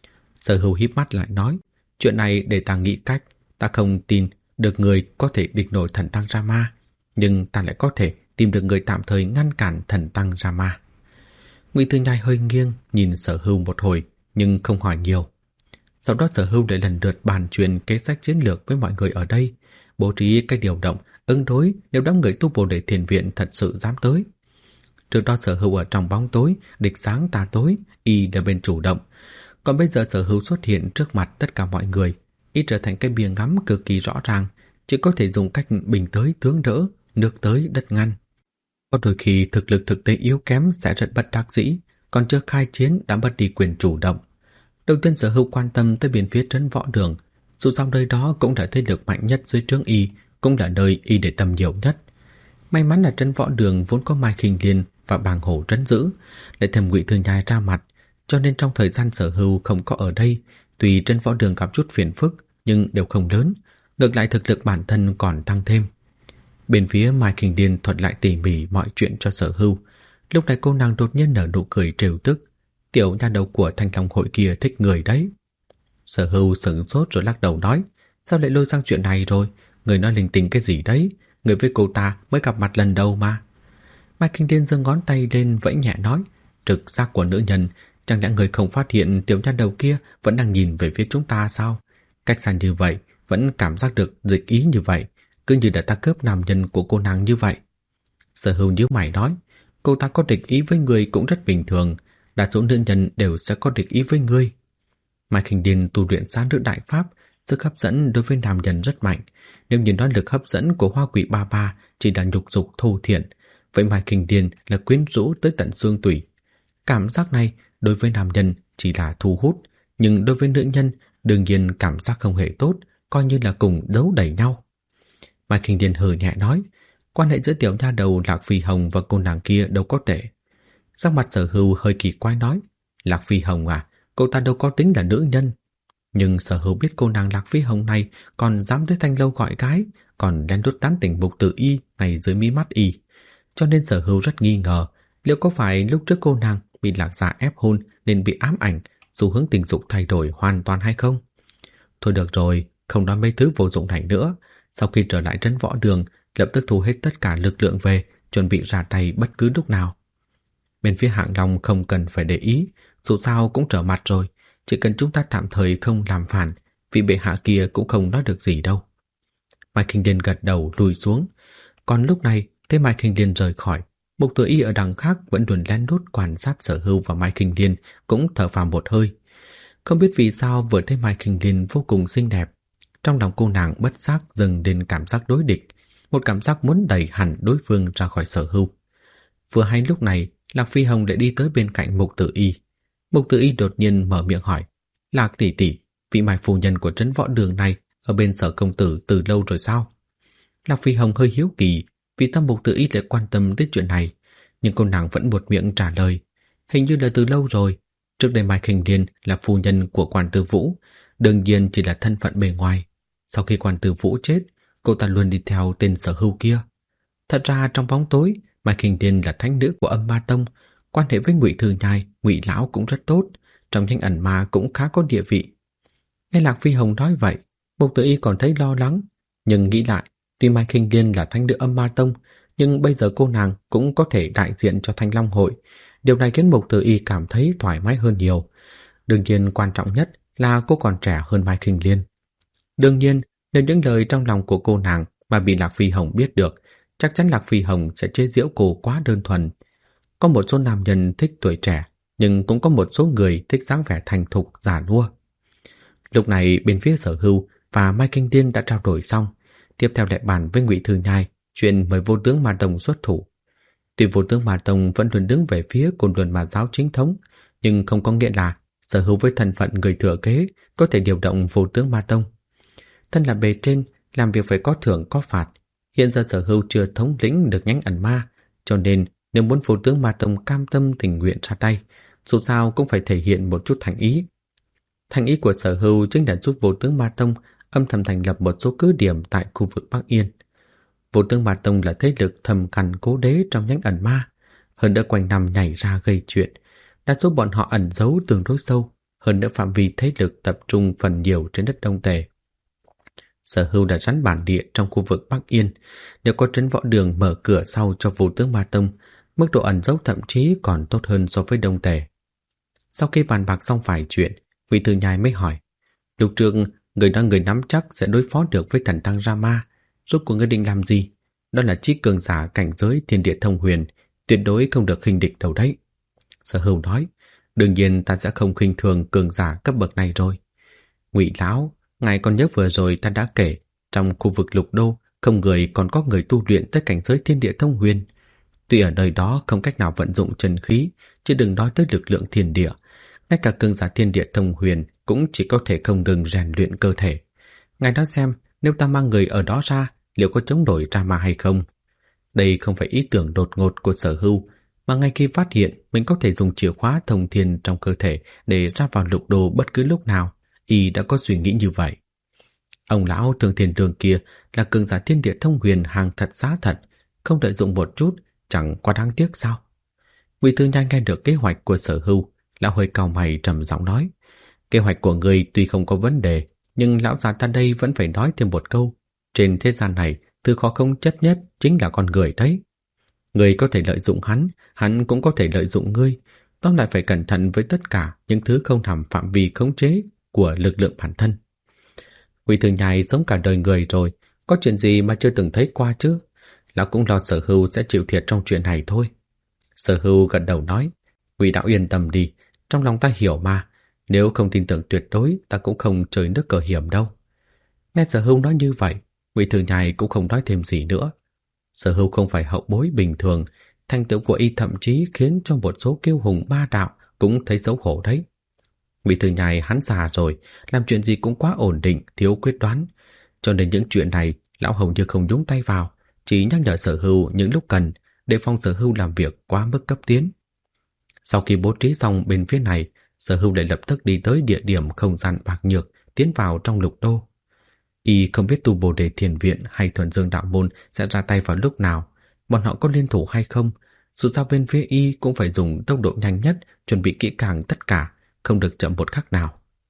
Speaker 1: Sở Hưu híp mắt lại nói, chuyện này để ta nghĩ cách, ta không tin được người có thể địch nổi thần tăng Rama, nhưng ta lại có thể tìm được người tạm thời ngăn cản thần tăng Rama. Ngụy Thư Nhai hơi nghiêng nhìn Sở Hưu một hồi, nhưng không hỏi nhiều. Sau đó Sở Hưu lại lần lượt bàn truyền kế sách chiến lược với mọi người ở đây, bố trí cách điều động, ứng đối nếu đám người tu Bồ Đề Thiền Viện thật sự dám tới. Trước đó Sở Hưu ở trong bóng tối, địch sáng tà tối, y là bên chủ động. Còn bây giờ Sở Hưu xuất hiện trước mặt tất cả mọi người, y trở thành cái bìa ngắm cực kỳ rõ ràng, chỉ có thể dùng cách bình tới tướng đỡ, nước tới đất ngăn. Có đôi khi thực lực thực tế yếu kém sẽ rất bất đắc dĩ, còn chưa khai chiến đã mất đi quyền chủ động. Đầu tiên Sở Hưu quan tâm tới bên phía trấn Võ Đường, dù sao nơi đó cũng là thế lực mạnh nhất dưới trướng y, cũng là nơi y để tâm nhiều nhất. May mắn là trấn Võ Đường vốn có Mai Khinh Liên và Bàng Hổ trấn giữ, lại thêm Ngụy Thư Nhai ra mặt, cho nên trong thời gian Sở Hưu không có ở đây, tuy trấn Võ Đường gặp chút phiền phức nhưng đều không lớn, ngược lại thực lực bản thân còn tăng thêm. Bên phía Mai Khinh Liên thuật lại tỉ mỉ mọi chuyện cho Sở Hưu. Lúc này cô nàng đột nhiên nở nụ cười trêu tức, tiểu nha đầu của Thanh Long hội kia thích người đấy. Sở Hưu sững sốt rồi lắc đầu nói, sao lại lôi sang chuyện này rồi, người nói linh tinh cái gì đấy, người với cô ta mới gặp mặt lần đầu mà. Mai Kinh Điên giơ ngón tay lên vẫy nhẹ nói, trực giác của nữ nhân, chẳng lẽ người không phát hiện tiểu nha đầu kia vẫn đang nhìn về phía chúng ta sao? Cách xa như vậy, vẫn cảm giác được dịch ý như vậy, cứ như là ta cướp nam nhân của cô nàng như vậy. Sở Hưu nhíu mày nói, cô ta có địch ý với người cũng rất bình thường, đa số nữ nhân đều sẽ có địch ý với ngươi. Mai Khinh Điên tu luyện Sát Nữ Đại Pháp, sức hấp dẫn đối với nam nhân rất mạnh. Nếu nhìn nói lực hấp dẫn của Hoa Quỷ Ba Ba chỉ là nhục dục thô thiện, vậy Mai Khinh Điên là quyến rũ tới tận xương tủy. Cảm giác này đối với nam nhân chỉ là thu hút, nhưng đối với nữ nhân đương nhiên cảm giác không hề tốt, coi như là cùng đấu đẩy nhau. Mai Khinh Điên hừ nhẹ nói, quan hệ giữa tiểu nha đầu Lạc Phi Hồng và cô nàng kia đâu có tệ. Sắc mặt Sở Hưu hơi kỳ quái nói, Lạc Phi Hồng à, cô ta đâu có tính là nữ nhân. Nhưng Sở Hưu biết cô nàng Lạc Phi Hồng này còn dám tới Thanh Lâu gọi gái, còn đen đút tán tỉnh Mục Tử Y ngay dưới mí mắt y. Cho nên Sở Hưu rất nghi ngờ, liệu có phải lúc trước cô nàng bị Lạc Gia ép hôn nên bị ám ảnh, xu hướng tình dục thay đổi hoàn toàn hay không? Thôi được rồi, không nói mấy thứ vô dụng này nữa. Sau khi trở lại trấn võ đường, lập tức thu hết tất cả lực lượng về, chuẩn bị ra tay bất cứ lúc nào. Bên phía Hạng Long không cần phải để ý, dù sao cũng trở mặt rồi, chỉ cần chúng ta tạm thời không làm phản, vị bệ hạ kia cũng không nói được gì đâu. Mai Kinh Liên gật đầu lùi xuống. Còn lúc này, thấy Mai Kinh Liên rời khỏi, Mục Tử Y ở đằng khác vẫn luôn lén lút quan sát Sở Hưu và Mai Kinh Liên, cũng thở phào một hơi. Không biết vì sao vừa thấy Mai Kinh Liên vô cùng xinh đẹp, trong lòng cô nàng bất giác dâng lên cảm giác đối địch, một cảm giác muốn đẩy hẳn đối phương ra khỏi Sở Hưu. Vừa hay lúc này, Lạc Phi Hồng lại đi tới bên cạnh Mục Tử Y. Mục Tử Y đột nhiên mở miệng hỏi: Lạc tỷ tỷ, vị Mai phu nhân của trấn võ đường này ở bên Sở công tử từ lâu rồi sao? Lạc Phi Hồng hơi hiếu kỳ vì sao Mục Tử Y lại quan tâm tới chuyện này, nhưng cô nàng vẫn buột miệng trả lời: hình như là từ lâu rồi. Trước đây Mai Khinh Liên là phu nhân của Quan Tư Vũ, đương nhiên chỉ là thân phận bề ngoài. Sau khi Quan Tư Vũ chết, cô ta luôn đi theo tên Sở Hưu kia. Thật ra trong bóng tối, Mai Khinh Liên là thánh nữ của Âm Ma Tông, quan hệ với Ngụy Thư Nhai, Ngụy lão cũng rất tốt, trong danh ẩn ma cũng khá có địa vị. Nghe Lạc Phi Hồng nói vậy, Mục Tử Y còn thấy lo lắng, nhưng nghĩ lại, tuy Mai Khinh Liên là thánh nữ Âm Ma Tông, nhưng bây giờ cô nàng cũng có thể đại diện cho Thanh Long hội. Điều này khiến Mục Tử Y cảm thấy thoải mái hơn nhiều. Đương nhiên quan trọng nhất là cô còn trẻ hơn Mai Khinh Liên. Đương nhiên, nếu những lời trong lòng của cô nàng mà bị Lạc Phi Hồng biết được, chắc chắn Lạc Phi Hồng sẽ chế giễu cô quá đơn thuần. Có một số nam nhân thích tuổi trẻ, nhưng cũng có một số người thích dáng vẻ thành thục già nua. Lúc này bên phía Sở Hưu và Mai Kinh Liên đã trao đổi xong, tiếp theo lại bàn với Ngụy Thư Nhai chuyện mời vô tướng Ma Tông xuất thủ. Tuy vô tướng Ma Tông vẫn luôn đứng về phía Côn Luân Ma giáo chính thống, nhưng không có nghĩa là Sở Hưu với thân phận người thừa kế có thể điều động vô tướng Ma Tông. Thân là bề trên, làm việc phải có thưởng có phạt. Hiện giờ Sở Hưu chưa thống lĩnh được nhánh ẩn ma, cho nên nếu muốn vô tướng Ma Tông cam tâm tình nguyện ra tay, dù sao cũng phải thể hiện một chút thành ý. Thành ý của Sở Hưu chính là giúp vô tướng Ma Tông âm thầm thành lập một số cứ điểm tại khu vực Bắc Yên. Vô tướng Ma Tông là thế lực thầm cằn cố đế trong nhánh ẩn ma, hơn nữa quanh năm nhảy ra gây chuyện. Đa số bọn họ ẩn giấu tương đối sâu, hơn nữa phạm vi thế lực tập trung phần nhiều trên đất Đông Tề. Sở Hưu đã rắn bản địa trong khu vực Bắc Yên, nếu có trấn võ đường mở cửa sau cho vô tướng Ma Tông, mức độ ẩn giấu thậm chí còn tốt hơn so với Đông Tề. Sau khi bàn bạc xong vài chuyện, Ngụy Thư Nhai mới hỏi: lúc trước người nói người nắm chắc sẽ đối phó được với thần tăng Rama, rốt của ngươi định làm gì? Đó là chí cường giả cảnh giới thiên địa thông huyền, tuyệt đối không được khinh địch đâu đấy. Sở Hưu nói: đương nhiên ta sẽ không khinh thường cường giả cấp bậc này rồi. Ngụy lão, ngài còn nhớ vừa rồi ta đã kể, trong khu vực Lục Đô không người còn có người tu luyện tới cảnh giới thiên địa thông huyền. Tuy ở nơi đó không cách nào vận dụng chân khí, chứ đừng nói tới lực lượng thiên địa, ngay cả cường giả thiên địa thông huyền cũng chỉ có thể không ngừng rèn luyện cơ thể. Ngài nói xem, nếu ta mang người ở đó ra, liệu có chống đổi Rama hay không? Đây không phải ý tưởng đột ngột của Sở Hưu, mà ngay khi phát hiện mình có thể dùng chìa khóa thông thiên trong cơ thể để ra vào Lục Đô bất cứ lúc nào, y đã có suy nghĩ như vậy. Ông lão Thường Thiên Đường kia là cường giả thiên địa thông huyền hàng thật giá thật, không lợi dụng một chút chẳng quá đáng tiếc sao? Ngụy Thư Nhai nghe được kế hoạch của Sở Hưu, lão hơi cau mày trầm giọng nói: kế hoạch của ngươi tuy không có vấn đề, nhưng lão già ta đây vẫn phải nói thêm một câu. Trên thế gian này, thứ khó không chất nhất chính là con người đấy. Ngươi có thể lợi dụng hắn, hắn cũng có thể lợi dụng ngươi. Tóm lại phải cẩn thận với tất cả những thứ không nằm phạm vi khống chế của lực lượng bản thân. Ngụy Thư Nhai sống cả đời người rồi, có chuyện gì mà chưa từng thấy qua chứ? Lão cũng lo Sở Hưu sẽ chịu thiệt trong chuyện này thôi. Sở Hưu gật đầu nói: Ngụy đạo yên tâm đi, trong lòng ta hiểu mà, nếu không tin tưởng tuyệt đối ta cũng không chơi nước cờ hiểm đâu. Nghe Sở Hưu nói như vậy, Ngụy Thư Nhai cũng không nói thêm gì nữa. Sở Hưu không phải hậu bối bình thường, thành tựu của y thậm chí khiến cho một số kiêu hùng ba đạo cũng thấy xấu hổ đấy. Ngụy Thư Nhai hắn già rồi, làm chuyện gì cũng quá ổn định, thiếu quyết đoán, cho nên những chuyện này lão hầu như không nhúng tay vào, chỉ nhắc nhở Sở Hưu những lúc cần, để phòng Sở Hưu làm việc quá mức cấp tiến. Sau khi bố trí xong bên phía này, Sở Hưu lại lập tức đi tới địa điểm không gian bạc nhược, tiến vào trong Lục Đô. Y không biết Tu Bồ Đề Thiền Viện hay Thuần Dương Đạo Môn sẽ ra tay vào lúc nào, bọn họ có liên thủ hay không. Dù sao bên phía Y cũng phải dùng tốc độ nhanh nhất, chuẩn bị kỹ càng tất cả, không được chậm một khắc nào.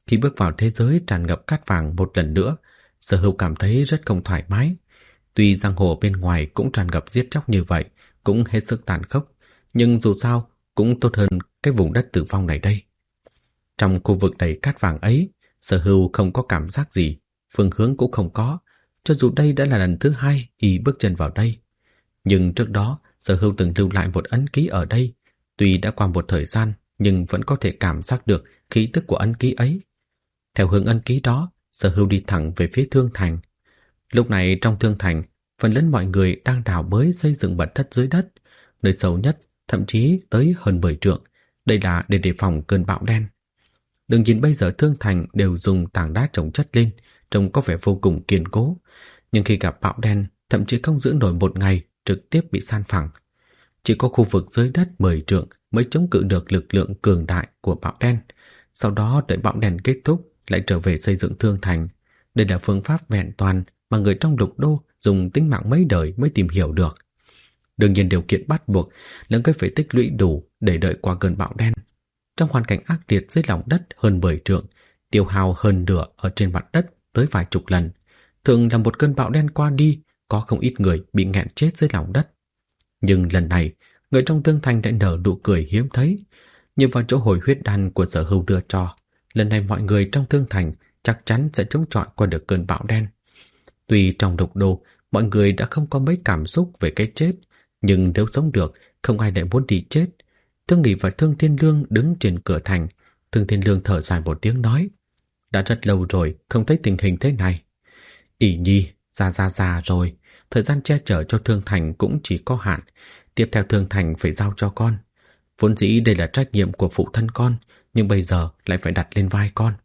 Speaker 1: Khi bước vào thế giới tràn ngập cát vàng một lần nữa, Sở Hưu cảm thấy rất không thoải mái. Tuy giang hồ bên ngoài cũng tràn ngập giết chóc như vậy, cũng hết sức tàn khốc, nhưng dù sao cũng tốt hơn cái vùng đất tử vong này đây. Trong khu vực đầy cát vàng ấy, Sở Hưu không có cảm giác gì, phương hướng cũng không có, cho dù đây đã là lần thứ 2 y bước chân vào đây. Nhưng trước đó, Sở Hưu từng lưu lại một ấn ký ở đây, tuy đã qua một thời gian nhưng vẫn có thể cảm giác được khí tức của ấn ký ấy. Theo hướng ấn ký đó, Sở Hưu đi thẳng về phía Thương Thành. Lúc này trong Thương Thành, phần lớn mọi người đang đào bới xây dựng mật thất dưới đất, nơi sâu nhất thậm chí tới hơn 10 trượng. Đây là để đề phòng cơn bão đen. Đừng nhìn bây giờ Thương Thành đều dùng tảng đá chồng chất lên, trông có vẻ vô cùng kiên cố, nhưng khi gặp bão đen, thậm chí không giữ nổi một ngày, trực tiếp bị san phẳng. Chỉ có khu vực dưới đất 10 trượng mới chống cự được lực lượng cường đại của bão đen. Sau đó đợi bão đen kết thúc, lại trở về xây dựng Thương Thành. Đây là phương pháp vẹn toàn mà người trong Lục Đô dùng tính mạng mấy đời mới tìm hiểu được. Đương nhiên điều kiện bắt buộc là người phải tích lũy đủ để đợi qua cơn bão đen. Trong hoàn cảnh ác liệt dưới lòng đất hơn 10 trượng, tiêu hao hơn nửa ở trên mặt đất tới vài chục lần. Thường là một cơn bão đen qua đi, có không ít người bị nghẹn chết dưới lòng đất. Nhưng lần này, người trong Thương Thành đã nở nụ cười hiếm thấy. Như vào chỗ hồi huyết đan của Sở Hưu đưa cho, lần này mọi người trong Thương Thành chắc chắn sẽ chống chọi qua được cơn bão đen. Tuy trong Lục Đô, mọi người đã không có mấy cảm xúc về cái chết, nhưng nếu sống được, không ai lại muốn đi chết. Thương Nghị và Thương Thiên Lương đứng trên cửa thành. Thương Thiên Lương thở dài một tiếng nói: đã rất lâu rồi không thấy tình hình thế này. ỷ nhi già rồi, thời gian che chở cho Thương Thành cũng chỉ có hạn. Tiếp theo Thương Thành phải giao cho con. Vốn dĩ đây là trách nhiệm của phụ thân con, nhưng bây giờ lại phải đặt lên vai con.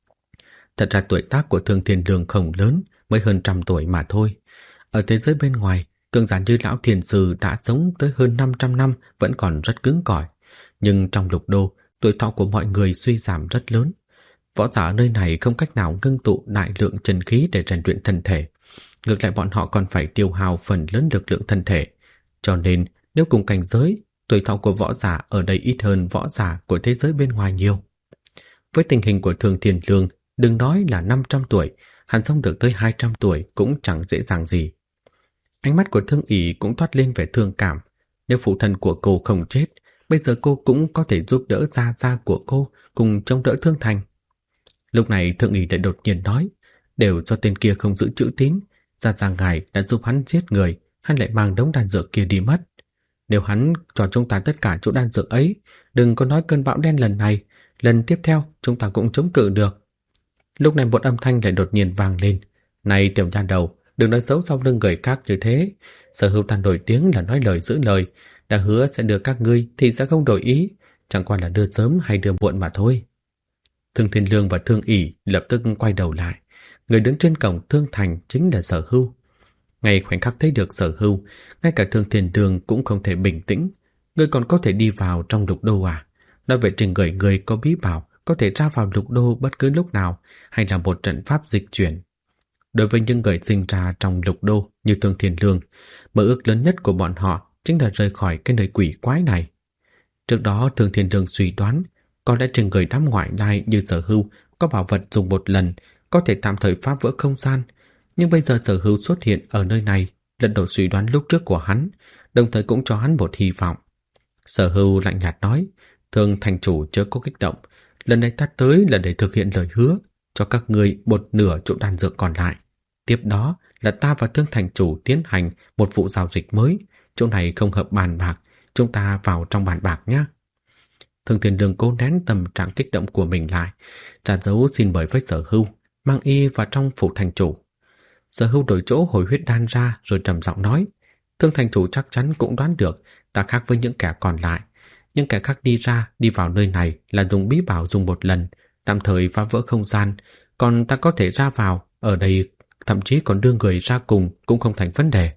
Speaker 1: Thật ra tuổi tác của Thương Thiên Lương không lớn, mới hơn 100 tuổi mà thôi. Ở thế giới bên ngoài, cường giả như lão thiền sư đã sống tới hơn 500 năm vẫn còn rất cứng cỏi. Nhưng trong Lục Đô, tuổi thọ của mọi người suy giảm rất lớn. Võ giả ở nơi này không cách nào ngưng tụ đại lượng chân khí để rèn luyện thân thể. Ngược lại bọn họ còn phải tiêu hao phần lớn lực lượng thân thể. Cho nên nếu cùng cảnh giới, tuổi thọ của võ giả ở đây ít hơn võ giả của thế giới bên ngoài nhiều. Với tình hình của Thương Thiên Lương, đừng nói là 500 tuổi, hắn sống được tới 200 tuổi cũng chẳng dễ dàng gì. Ánh mắt của Thương ỷ cũng toát lên vẻ thương cảm. Nếu phụ thân của cô không chết, bây giờ cô cũng có thể giúp đỡ gia của cô cùng chống đỡ Thương Thành. Lúc này Thương ỷ lại đột nhiên nói: đều do tên kia không giữ chữ tín, gia ngài đã giúp hắn giết người, hắn lại mang đống đan dược kia đi mất. Nếu hắn cho chúng ta tất cả chỗ đan dược ấy, đừng có nói cơn bão đen lần này, lần tiếp theo chúng ta cũng chống cự được. Lúc này một âm thanh lại đột nhiên vang lên: này tiểu nha đầu, đừng nói xấu sau lưng người khác như thế. Sở Hưu ta nổi tiếng là nói lời giữ lời, đã hứa sẽ đưa các ngươi thì sẽ không đổi ý, chẳng qua là đưa sớm hay đưa muộn mà thôi. Thương Thiên Lương và Thương ỷ lập tức quay đầu lại. Người đứng trên cổng Thương Thành chính là Sở Hưu. Ngay khoảnh khắc thấy được Sở Hưu, ngay cả Thương Thiên Lương cũng không thể bình tĩnh. Ngươi còn có thể đi vào trong Lục Đô à? Nói vậy trên người ngươi có bí bảo có thể ra vào Lục Đô bất cứ lúc nào, hay là một trận pháp dịch chuyển? Đối với những người sinh ra trong Lục Đô như Thương Thiên Lương, mơ ước lớn nhất của bọn họ chính là rời khỏi cái nơi quỷ quái này. Trước đó Thương Thiên Lương suy đoán có lẽ trên người đám ngoại lai như Sở Hưu có bảo vật dùng một lần có thể tạm thời phá vỡ không gian, nhưng bây giờ Sở Hưu xuất hiện ở nơi này lật đổ suy đoán lúc trước của hắn, đồng thời cũng cho hắn một hy vọng. Sở Hưu lạnh nhạt nói: Thương thành chủ chớ có kích động, lần này ta tới là để thực hiện lời hứa, cho các ngươi một nửa chỗ đan dược còn lại. Tiếp đó là ta và Thương thành chủ tiến hành một vụ giao dịch mới, chỗ này không hợp bàn bạc, chúng ta vào trong bàn bạc nhé. Thương Thiên Lương cố nén tâm trạng kích động của mình lại, trả dấu xin mời với Sở Hưu, mang y vào trong phủ thành chủ. Sở Hưu đổi chỗ hồi huyết đan ra rồi trầm giọng nói: Thương thành chủ chắc chắn cũng đoán được ta khác với những kẻ còn lại. Những kẻ khác đi vào nơi này là dùng bí bảo dùng một lần, tạm thời phá vỡ không gian, còn ta có thể ra vào, ở đây thậm chí còn đưa người ra cùng cũng không thành vấn đề.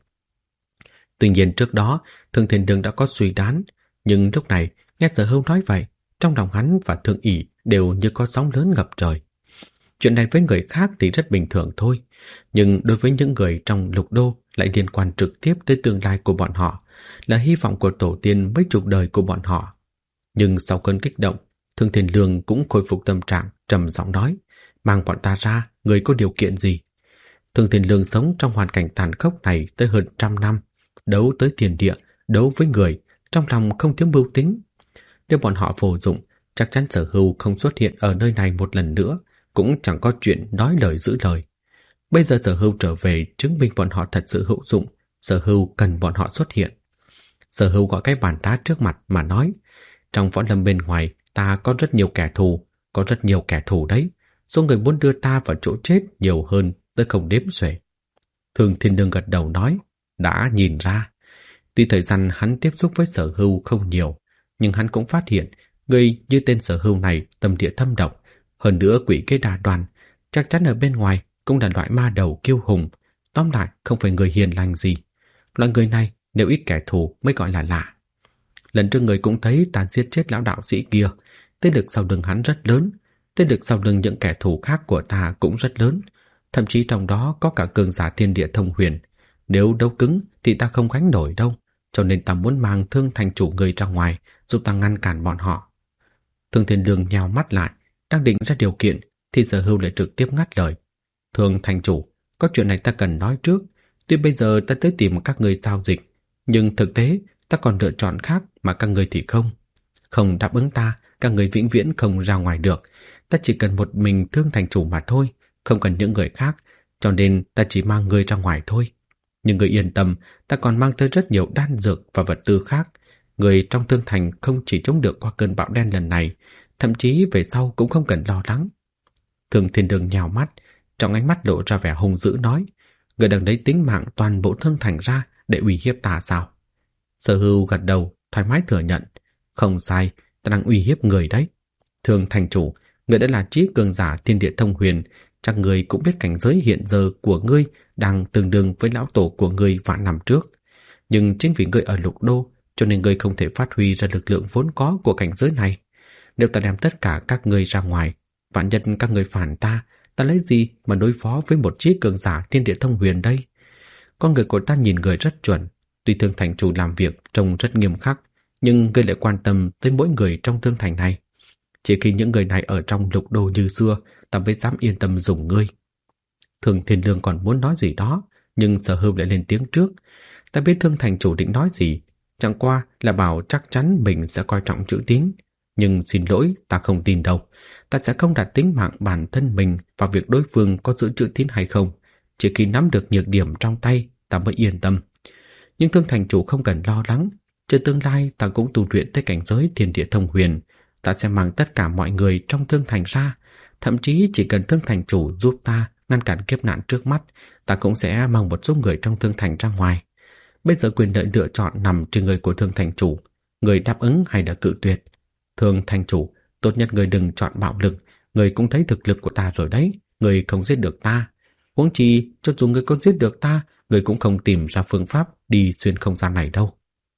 Speaker 1: Tuy nhiên trước đó, Thương Thiên Lương đã có suy đoán, nhưng lúc này nghe Sở Hưu nói vậy, trong lòng hắn và Thương ỷ đều như có sóng lớn ngập trời. Chuyện này với người khác thì rất bình thường thôi, nhưng đối với những người trong Lục Đô lại liên quan trực tiếp tới tương lai của bọn họ, là hy vọng của tổ tiên mấy chục đời của bọn họ. Nhưng sau cơn kích động, Thương Thiên Lương cũng khôi phục tâm trạng, trầm giọng nói, mang bọn ta ra, người có điều kiện gì? Thương Thiên Lương sống trong hoàn cảnh tàn khốc này tới hơn 100 năm, đấu tới thiên địa, đấu với người, trong lòng không thiếu mưu tính. Nếu bọn họ vô dụng, chắc chắn Sở Hưu không xuất hiện ở nơi này một lần nữa, cũng chẳng có chuyện nói lời giữ lời. Bây giờ Sở Hưu trở về chứng minh bọn họ thật sự hữu dụng, Sở Hưu cần bọn họ xuất hiện. Sở Hưu gọi cái bàn đá trước mặt mà nói, trong võ lâm bên ngoài ta có rất nhiều kẻ thù, có rất nhiều kẻ thù đấy. Số người muốn đưa ta vào chỗ chết nhiều hơn tới không đếm xuể. Thường Thiên Lương gật đầu nói, đã nhìn ra. Tuy thời gian hắn tiếp xúc với Sở Hưu không nhiều, nhưng hắn cũng phát hiện người như tên Sở Hưu này tâm địa thâm độc, hơn nữa quỷ kế đa đoan, chắc chắn ở bên ngoài cũng là loại ma đầu kiêu hùng, tóm lại không phải người hiền lành gì. Loại người này nếu ít kẻ thù mới gọi là lạ. Lần trước người cũng thấy ta giết chết lão đạo sĩ kia, thế lực sau lưng hắn rất lớn, thế lực sau lưng những kẻ thù khác của ta cũng rất lớn, thậm chí trong đó có cả cường giả thiên địa thông huyền. Nếu đấu cứng thì ta không gánh nổi đâu, cho nên ta muốn mang Thương thành chủ người ra ngoài, giúp ta ngăn cản bọn họ. Thương Thiên Lương nheo mắt lại, đang định ra điều kiện thì Sở Hưu lại trực tiếp ngắt lời. Thương thành chủ, có chuyện này ta cần nói trước. Tuy bây giờ ta tới tìm các người giao dịch, nhưng thực tế ta còn lựa chọn khác mà các người thì không. Không đáp ứng ta, các người vĩnh viễn không ra ngoài được. Ta chỉ cần một mình Thương thành chủ mà thôi, không cần những người khác, cho nên ta chỉ mang người ra ngoài thôi. Nhưng người yên tâm, ta còn mang tới rất nhiều đan dược và vật tư khác. Người trong Thương thành không chỉ chống được qua cơn bão đen lần này, thậm chí về sau cũng không cần lo lắng. Thương Thiên Lương nhào mắt, trong ánh mắt lộ ra vẻ hung dữ nói, người đang lấy tính mạng toàn bộ Thương thành ra để uy hiếp ta sao? Sở Hưu gật đầu, thoải mái thừa nhận, không sai, ta đang uy hiếp người đấy. Thương thành chủ, người đã là trí cường giả thiên địa thông huyền, chắc người cũng biết cảnh giới hiện giờ của ngươi đang tương đương với lão tổ của ngươi vạn năm trước. Nhưng chính vì ngươi ở Lục Đô, cho nên ngươi không thể phát huy ra lực lượng vốn có của cảnh giới này. Nếu ta đem tất cả các ngươi ra ngoài, vạn nhất các ngươi phản ta, ta lấy gì mà đối phó với một trí cường giả thiên địa thông huyền đây? Con người của ta nhìn người rất chuẩn, tuy Thương thành chủ làm việc trông rất nghiêm khắc, nhưng ngươi lại quan tâm tới mỗi người trong Thương thành này. Chỉ khi những người này ở trong Lục Đô như xưa, ta mới dám yên tâm dùng ngươi. Thương Thiên Lương còn muốn nói gì đó, nhưng Sở Hưu lại lên tiếng trước. Ta biết Thương thành chủ định nói gì, chẳng qua là bảo chắc chắn mình sẽ coi trọng chữ tín. Nhưng xin lỗi, ta không tin đâu. Ta sẽ không đặt tính mạng bản thân mình vào việc đối phương có giữ chữ tín hay không. Chỉ khi nắm được nhược điểm trong tay, ta mới yên tâm. Nhưng Thương thành chủ không cần lo lắng. Chờ tương lai ta cũng tu luyện tới cảnh giới thiên địa thông huyền. Ta sẽ mang tất cả mọi người trong Thương thành ra. Thậm chí chỉ cần Thương thành chủ giúp ta ngăn cản kiếp nạn trước mắt, ta cũng sẽ mang một số người trong Thương thành ra ngoài. Bây giờ quyền lợi lựa chọn nằm trên người của Thương thành chủ. Người đáp ứng hay là cự tuyệt? Thương thành chủ, tốt nhất người đừng chọn bạo lực. Người cũng thấy thực lực của ta rồi đấy. Người không giết được ta. Huống chi, cho dù người có giết được ta, người cũng không tìm ra phương pháp đi xuyên không gian này đâu.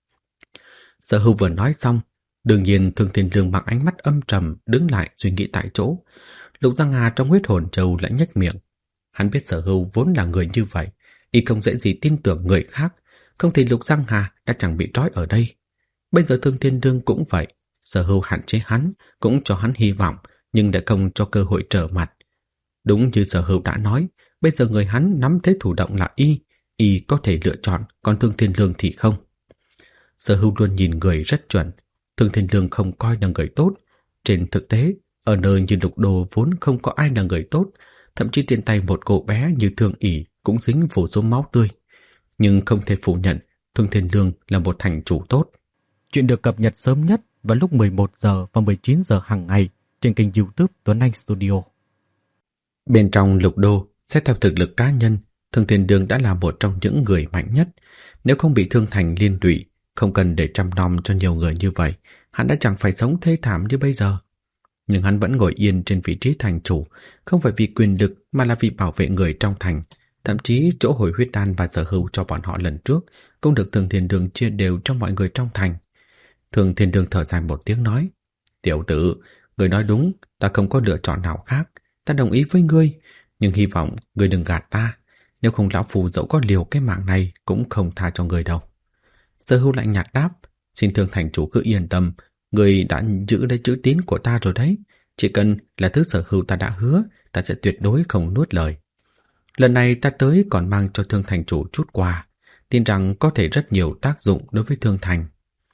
Speaker 1: Sở Hưu vừa nói xong, đương nhiên Thương Thiên Lương bằng ánh mắt âm trầm đứng lại suy nghĩ tại chỗ. Lục Giang Hà trong huyết hồn châu lại nhếch miệng. Hắn biết Sở Hưu vốn là người như vậy, y không dễ gì tin tưởng người khác, không thì Lục Giang Hà đã chẳng bị trói ở đây. Bây giờ Thương Thiên Lương cũng vậy, Sở Hưu hạn chế hắn, cũng cho hắn hy vọng, nhưng đã không cho cơ hội trở mặt. Đúng như Sở Hưu đã nói, bây giờ người hắn nắm thế thủ động là y có thể lựa chọn, còn Thương Thiên Lương thì không. Sở Hưu luôn nhìn người rất chuẩn, Thương Thiên Lương không coi là người tốt. Trên thực tế, ở nơi như Lục Đô vốn không có ai là người tốt, thậm chí trên tay một cô bé như Thương ỷ cũng dính vô số máu tươi. Nhưng không thể phủ nhận, Thương Thiên Lương là một thành chủ tốt. Chuyện được cập nhật sớm nhất vào lúc 11 giờ và 19 giờ hàng ngày trên kênh YouTube Tuấn Anh Studio. Bên trong Lục Đô, xét theo thực lực cá nhân, Thương Thiên Lương đã là một trong những người mạnh nhất. Nếu không bị Thương Thành liên lụy, không cần để chăm nom cho nhiều người như vậy, hắn đã chẳng phải sống thê thảm như bây giờ. Nhưng hắn vẫn ngồi yên trên vị trí thành chủ, không phải vì quyền lực mà là vì bảo vệ người trong thành. Thậm chí chỗ hồi huyết đan và Sở Hưu cho bọn họ lần trước cũng được Thương Thiên Lương chia đều cho mọi người trong thành. Thương Thiên Lương thở dài một tiếng nói, tiểu tử, người nói đúng, ta không có lựa chọn nào khác. Ta đồng ý với ngươi, nhưng hy vọng ngươi đừng gạt ta. Nếu không lão phù dẫu có liều cái mạng này cũng không tha cho ngươi đâu. Sở Hưu lạnh nhạt đáp, xin Thương thành chủ cứ yên tâm, Người đã giữ lấy chữ tín của ta rồi đấy. Chỉ cần là thứ Sở Hưu ta đã hứa, ta sẽ tuyệt đối không nuốt lời. Lần này ta tới còn mang cho Thương Thành chủ chút quà, tin rằng có thể rất nhiều tác dụng đối với Thương Thành.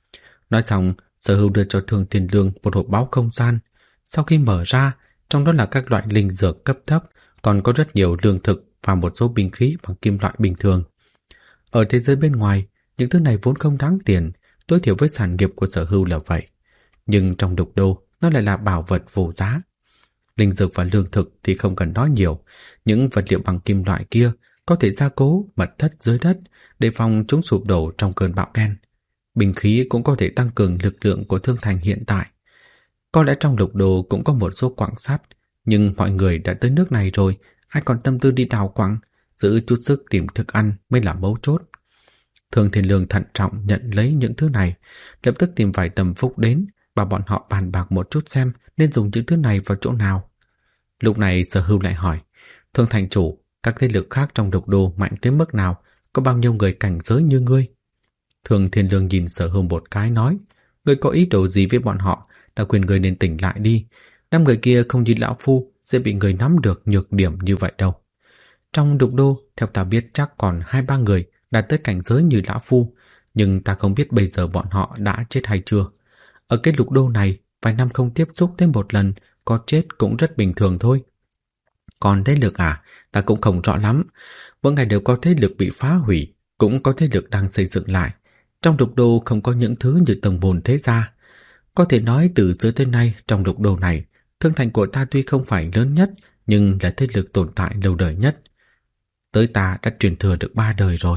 Speaker 1: Nói xong, Sở Hưu đưa cho Thương Thiên Lương một hộp báu không gian. Sau khi mở ra, trong đó là các loại linh dược cấp thấp, còn có rất nhiều lương thực và một số binh khí bằng kim loại bình thường. Ở thế giới bên ngoài, những thứ này vốn không đáng tiền, tối thiểu với sản nghiệp của Sở Hưu là vậy. Nhưng trong Lục Đô, nó lại là bảo vật vô giá. Linh dược và lương thực thì không cần nói nhiều, những vật liệu bằng kim loại kia có thể gia cố mật thất dưới đất để phòng chúng sụp đổ trong cơn bão đen. Binh khí cũng có thể tăng cường lực lượng của Thương Thành hiện tại. Có lẽ trong Lục Đô cũng có một số quặng sắt, nhưng mọi người đã tới nước này rồi, ai còn tâm tư đi đào quặng, giữ chút sức tìm thức ăn mới là mấu chốt. Thương Thiên Lương thận trọng nhận lấy những thứ này, lập tức tìm vài tầm phúc đến, bảo bọn họ bàn bạc một chút xem nên dùng những thứ này vào chỗ nào. Lúc này Sở Hưu lại hỏi, Thương Thành chủ, các thế lực khác trong Lục Đô mạnh tới mức nào, có bao nhiêu người cảnh giới như ngươi? Thương Thiên Lương nhìn Sở Hưu một cái nói, ngươi có ý đồ gì với bọn họ, ta khuyên ngươi nên tỉnh lại đi. Đám người kia không như lão phu sẽ bị người nắm được nhược điểm như vậy đâu. Trong Lục Đô, theo ta biết chắc còn 2-3 người đạt tới cảnh giới như lão phu, nhưng ta không biết bây giờ bọn họ đã chết hay chưa. Ở cái Lục Đô này, vài năm không tiếp xúc thêm một lần, có chết cũng rất bình thường thôi. Còn thế lực à, ta cũng không rõ lắm. Mỗi ngày đều có thế lực bị phá hủy, cũng có thế lực đang xây dựng lại. Trong Lục Đô không có những thứ như tầng bồn thế gia. Có thể nói từ xưa tới nay trong Lục Đô này, Thương Thành của ta tuy không phải lớn nhất, nhưng là thế lực tồn tại lâu đời nhất. Tới ta đã truyền thừa được 3 đời rồi.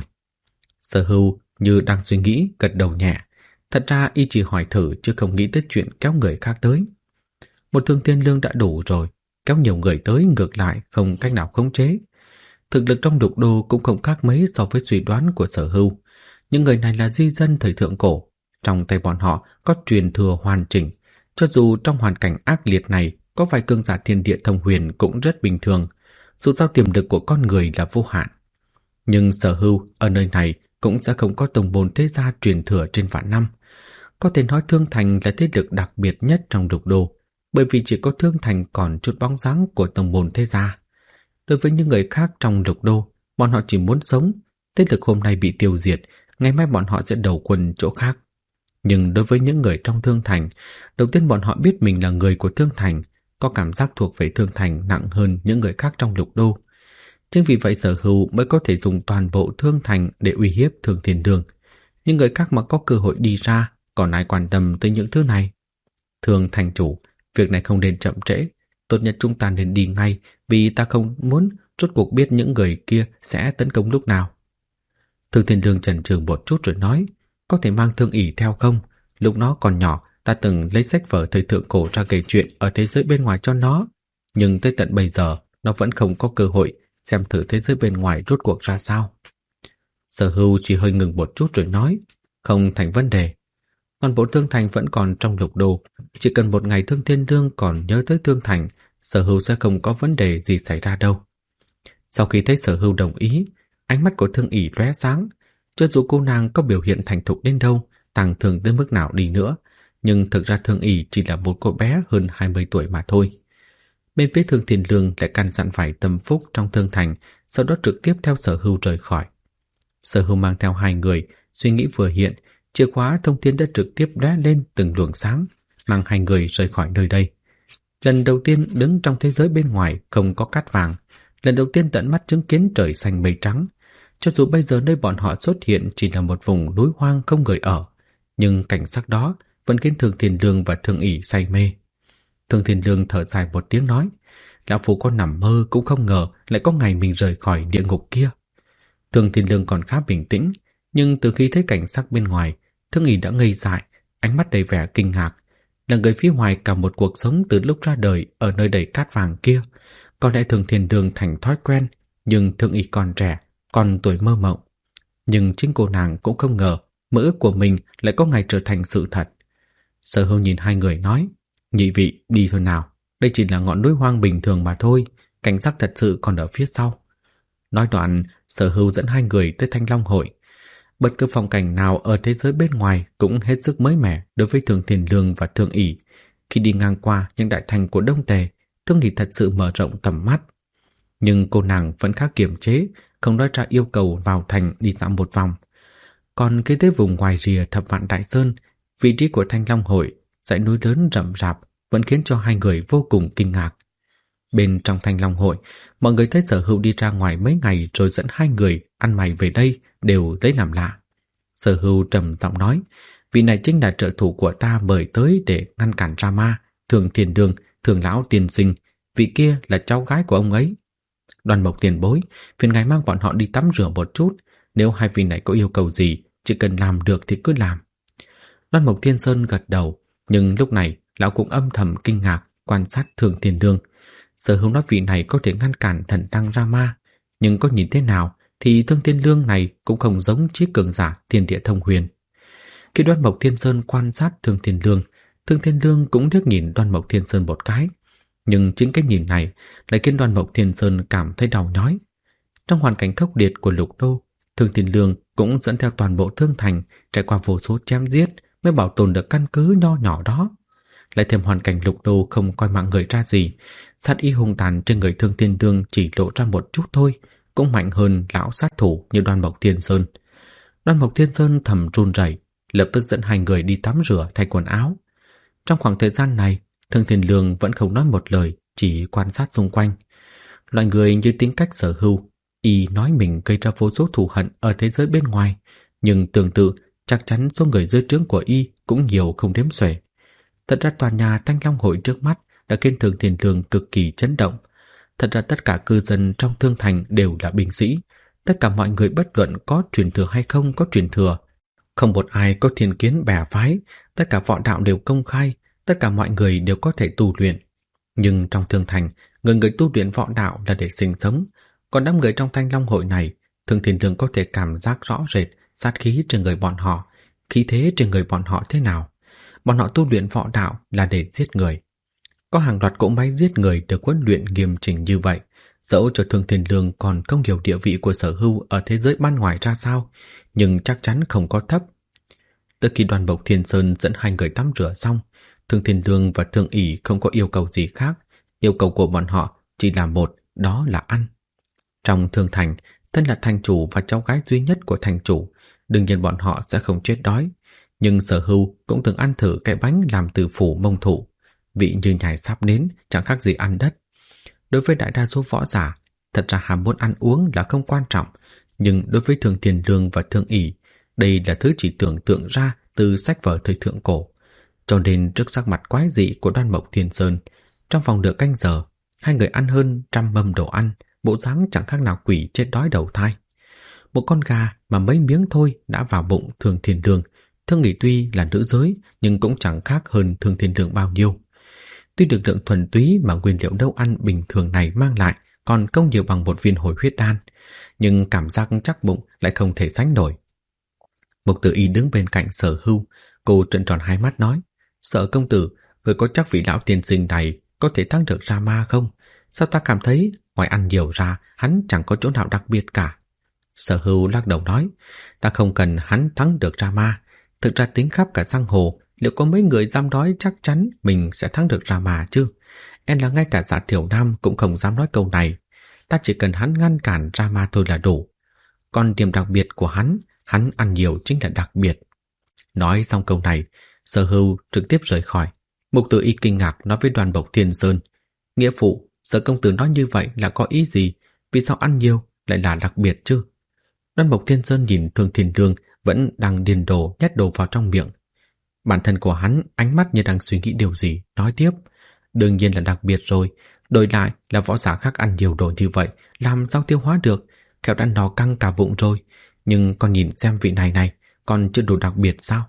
Speaker 1: Sở Hưu như đang suy nghĩ, gật đầu nhẹ. Thật ra y chỉ hỏi thử chứ không nghĩ tới chuyện kéo người khác tới. Một Thương Thiên Lương đã đủ rồi, kéo nhiều người tới ngược lại không cách nào khống chế. Thực lực trong Lục Đô cũng không khác mấy so với suy đoán của Sở Hưu. Những người này là di dân thời thượng cổ, trong tay bọn họ có truyền thừa hoàn chỉnh. Cho dù trong hoàn cảnh ác liệt này có vài cường giả thiên địa thông huyền cũng rất bình thường, dù sao tiềm lực của con người là vô hạn. Nhưng Sở Hưu ở nơi này cũng sẽ không có tông môn thế gia truyền thừa trên vạn năm. Có thể nói Thương Thành là thế lực đặc biệt nhất trong Lục Đô, bởi vì chỉ có Thương Thành còn chút bóng dáng của tông môn thế gia. Đối với những người khác trong Lục Đô, bọn họ chỉ muốn sống. Thế lực hôm nay bị tiêu diệt, ngày mai bọn họ sẽ đầu quân chỗ khác. Nhưng đối với những người trong Thương Thành, đầu tiên bọn họ biết mình là người của Thương Thành, có cảm giác thuộc về Thương Thành nặng hơn những người khác trong Lục Đô. Chính vì vậy Sở Hưu mới có thể dùng toàn bộ Thương Thành để uy hiếp Thương Thiên Lương. Những người khác mà có cơ hội đi ra, còn ai quan tâm tới những thứ này? Thương Thành chủ, việc này không nên chậm trễ. Tốt nhất chúng ta nên đi ngay, vì ta không muốn rốt cuộc biết những người kia sẽ tấn công lúc nào. Thương Thiên Lương chần chừ một chút rồi nói, có thể mang Thương ỷ theo không? Lúc nó còn nhỏ, ta từng lấy sách vở thời thượng cổ ra kể chuyện ở thế giới bên ngoài cho nó. Nhưng tới tận bây giờ, nó vẫn không có cơ hội xem thử thế giới bên ngoài rốt cuộc ra sao. Sở Hưu chỉ hơi ngừng một chút rồi nói, không thành vấn đề. Toàn bộ Thương Thành vẫn còn trong Lục Đô, chỉ cần một ngày Thương Thiên Lương còn nhớ tới Thương Thành, Sở Hưu sẽ không có vấn đề gì xảy ra đâu. Sau khi thấy Sở Hưu đồng ý, ánh mắt của Thương ỷ lóe sáng. Cho dù cô nàng có biểu hiện thành thục đến đâu, tàng thường tới mức nào đi nữa, nhưng thực ra Thương ỷ chỉ là một cô bé hơn 20 tuổi mà thôi. Bên phía Thương Thiên Lương lại căn dặn phải tâm phúc trong Thương Thành, sau đó trực tiếp theo Sở Hưu rời khỏi. Sở Hưu mang theo 2 người, suy nghĩ vừa hiện, chìa khóa thông thiên đã trực tiếp lóe lên từng luồng sáng, mang 2 người rời khỏi nơi đây. Lần đầu tiên đứng trong thế giới bên ngoài không có cát vàng, lần đầu tiên tận mắt chứng kiến trời xanh mây trắng. Cho dù bây giờ nơi bọn họ xuất hiện chỉ là một vùng núi hoang không người ở, nhưng cảnh sắc đó vẫn khiến Thương Thiên Lương và Thương ỷ say mê. Thương Thiên Lương thở dài một tiếng nói, lão phu có nằm mơ cũng không ngờ lại có ngày mình rời khỏi địa ngục kia. Thương Thiên Lương còn khá bình tĩnh, nhưng từ khi thấy cảnh sắc bên ngoài, Thương ỷ đã ngây dại, ánh mắt đầy vẻ kinh ngạc. Là người phía ngoài cả một cuộc sống từ lúc ra đời ở nơi đầy cát vàng kia. Có lẽ Thương Thiên Lương thành thói quen, nhưng Thương ỷ còn trẻ, còn tuổi mơ mộng. Nhưng chính cô nàng cũng không ngờ mơ ước của mình lại có ngày trở thành sự thật. Sở Hưu nhìn 2 người nói, nhị vị đi thôi nào, đây chỉ là ngọn núi hoang bình thường mà thôi, cảnh sắc thật sự còn ở phía sau. Nói đoạn, Sở Hưu dẫn 2 người tới Thanh Long Hội. Bất cứ phong cảnh nào ở thế giới bên ngoài cũng hết sức mới mẻ đối với Thương Thiên Lương và Thương ỷ. Khi đi ngang qua những đại thành của Đông Tề, Thương ỷ thật sự mở rộng tầm mắt. Nhưng cô nàng vẫn khá kiềm chế, không nói ra yêu cầu vào thành đi dạo một vòng. Còn cái tới vùng ngoài rìa Thập Vạn Đại Sơn, vị trí của Thanh Long Hội, dãy núi lớn rậm rạp vẫn khiến cho hai người vô cùng kinh ngạc. Bên trong Thanh Long Hội, mọi người thấy Sở Hưu đi ra ngoài mấy ngày rồi dẫn hai người ăn mày về đây đều thấy làm lạ. Sở Hưu trầm giọng nói, vị này chính là trợ thủ của ta mời tới để ngăn cản Rama, Thường Thiên Đường, Thường Lão Tiên Sinh, vị kia là cháu gái của ông ấy. Đoan Mộc tiền bối, phiền ngài mang bọn họ đi tắm rửa một chút, nếu hai vị này có yêu cầu gì, chỉ cần làm được thì cứ làm. Đoan Mộc Thiên Sơn gật đầu, nhưng lúc này lão cũng âm thầm kinh ngạc quan sát Thường Thiên Đường. Sở Hưu nói vị này có thể ngăn cản thần tăng Rama, nhưng có nhìn thế nào thì Thương Thiên Lương này cũng không giống chí cường giả thiên địa thông huyền. Khi Đoan Mộc Thiên Sơn quan sát Thương Thiên Lương cũng liếc nhìn Đoan Mộc Thiên Sơn một cái, nhưng chính cái nhìn này lại khiến Đoan Mộc Thiên Sơn cảm thấy đau nhói. Trong hoàn cảnh khốc liệt của Lục Đô, Thương Thiên Lương cũng dẫn theo toàn bộ Thương Thành trải qua vô số chém giết mới bảo tồn được căn cứ nho nhỏ đó. Lại thêm hoàn cảnh Lục Đô không coi mạng người ra gì, sát ý hung tàn trên người Thương Thiên Lương chỉ lộ ra một chút thôi, cũng mạnh hơn lão sát thủ như Đoan Mộc Thiên Sơn. Đoan Mộc Thiên Sơn thầm run rẩy, lập tức dẫn hai người đi tắm rửa thay quần áo. Trong khoảng thời gian này, Thương Thiên Lương vẫn không nói một lời, chỉ quan sát xung quanh. Loại người như tính cách Sở Hưu, y nói mình gây ra vô số thù hận ở thế giới bên ngoài, nhưng tương tự chắc chắn số người dưới trướng của y cũng nhiều không đếm xuể. Thật ra tòa nhà Thanh Long Hội trước mắt đã khiến Thương Thiên Lương cực kỳ chấn động. Thật ra tất cả cư dân trong Thương Thành đều là binh sĩ, tất cả mọi người bất luận có truyền thừa hay không có truyền thừa, không một ai có thiên kiến bè phái, tất cả võ đạo đều công khai, tất cả mọi người đều có thể tu luyện. Nhưng trong Thương Thành, người tu luyện võ đạo là để sinh sống, còn đám người trong Thanh Long Hội này, Thương Thiên Lương có thể cảm giác rõ rệt sát khí trên người bọn họ, khí thế trên người bọn họ thế nào. Bọn họ tu luyện võ đạo là để giết người. Có hàng loạt cỗ máy giết người được huấn luyện nghiêm chỉnh như vậy, dẫu cho Thương Thiên Lương còn không hiểu địa vị của Sở Hưu ở thế giới ban ngoài ra sao, nhưng chắc chắn không có thấp. Từ khi Đoan Mộc Thiên Sơn dẫn hai người tắm rửa xong, Thương Thiên Lương và Thương ỷ không có yêu cầu gì khác, yêu cầu của bọn họ chỉ là một, đó là ăn. Trong Thương Thành, thân là thành chủ và cháu gái duy nhất của thành chủ, đương nhiên bọn họ sẽ không chết đói. Nhưng Sở Hưu cũng từng ăn thử cái bánh làm từ phủ mông thụ, vị như nhài sáp nến, chẳng khác gì ăn đất. Đối với đại đa số võ giả, thật ra ham muốn ăn uống là không quan trọng, nhưng đối với Thương Thiên Lương và Thương ỷ, đây là thứ chỉ tưởng tượng ra từ sách vở thời thượng cổ. Cho nên trước sắc mặt quái dị của Đoan Mộc Thiên Sơn, trong vòng nửa canh giờ, hai người ăn hơn 100 mâm đồ ăn, bộ dáng chẳng khác nào quỷ chết đói đầu thai. Một con gà mà mấy miếng thôi đã vào bụng Thương Thiên Lương. Thương ỷ tuy là nữ giới nhưng cũng chẳng khác hơn Thương Thiên Lương bao nhiêu. Tuy lực lượng thuần túy mà nguyên liệu nấu ăn bình thường này mang lại còn không nhiều bằng một viên hồi huyết đan, nhưng cảm giác chắc bụng lại không thể sánh nổi. Mục Tử Y đứng bên cạnh Sở Hưu, cô trợn tròn hai mắt nói: Sở công tử, người có chắc vị lão tiên sinh này có thể thắng được Rama không? Sao ta cảm thấy ngoài ăn nhiều ra hắn chẳng có chỗ nào đặc biệt cả. Sở Hưu lắc đầu nói: Ta không cần hắn thắng được Rama. Thực ra tính khắp cả giang hồ, liệu có mấy người dám nói chắc chắn mình sẽ thắng được Rama chứ? Em là ngay cả Dạ Thiểu Nam cũng không dám nói câu này. Ta chỉ cần hắn ngăn cản Rama thôi là đủ. Còn điểm đặc biệt của hắn ăn nhiều chính là đặc biệt. Nói xong câu này, Sở Hưu trực tiếp rời khỏi. Mục Tử Y kinh ngạc nói với Đoan Mộc Thiên Sơn: Nghĩa phụ, Sở công tử nói như vậy là có ý gì? Vì sao ăn nhiều lại là đặc biệt chứ? Đoan Mộc Thiên Sơn nhìn Thương Thiên Lương vẫn đang điền đồ nhét đồ vào trong miệng. Bản thân của hắn ánh mắt như đang suy nghĩ điều gì, nói tiếp: Đương nhiên là đặc biệt rồi, đổi lại là võ giả khác ăn nhiều đồ như vậy, làm sao tiêu hóa được, kẻo đã no căng cả bụng rồi. Nhưng con nhìn xem vị này còn chưa đủ đặc biệt sao?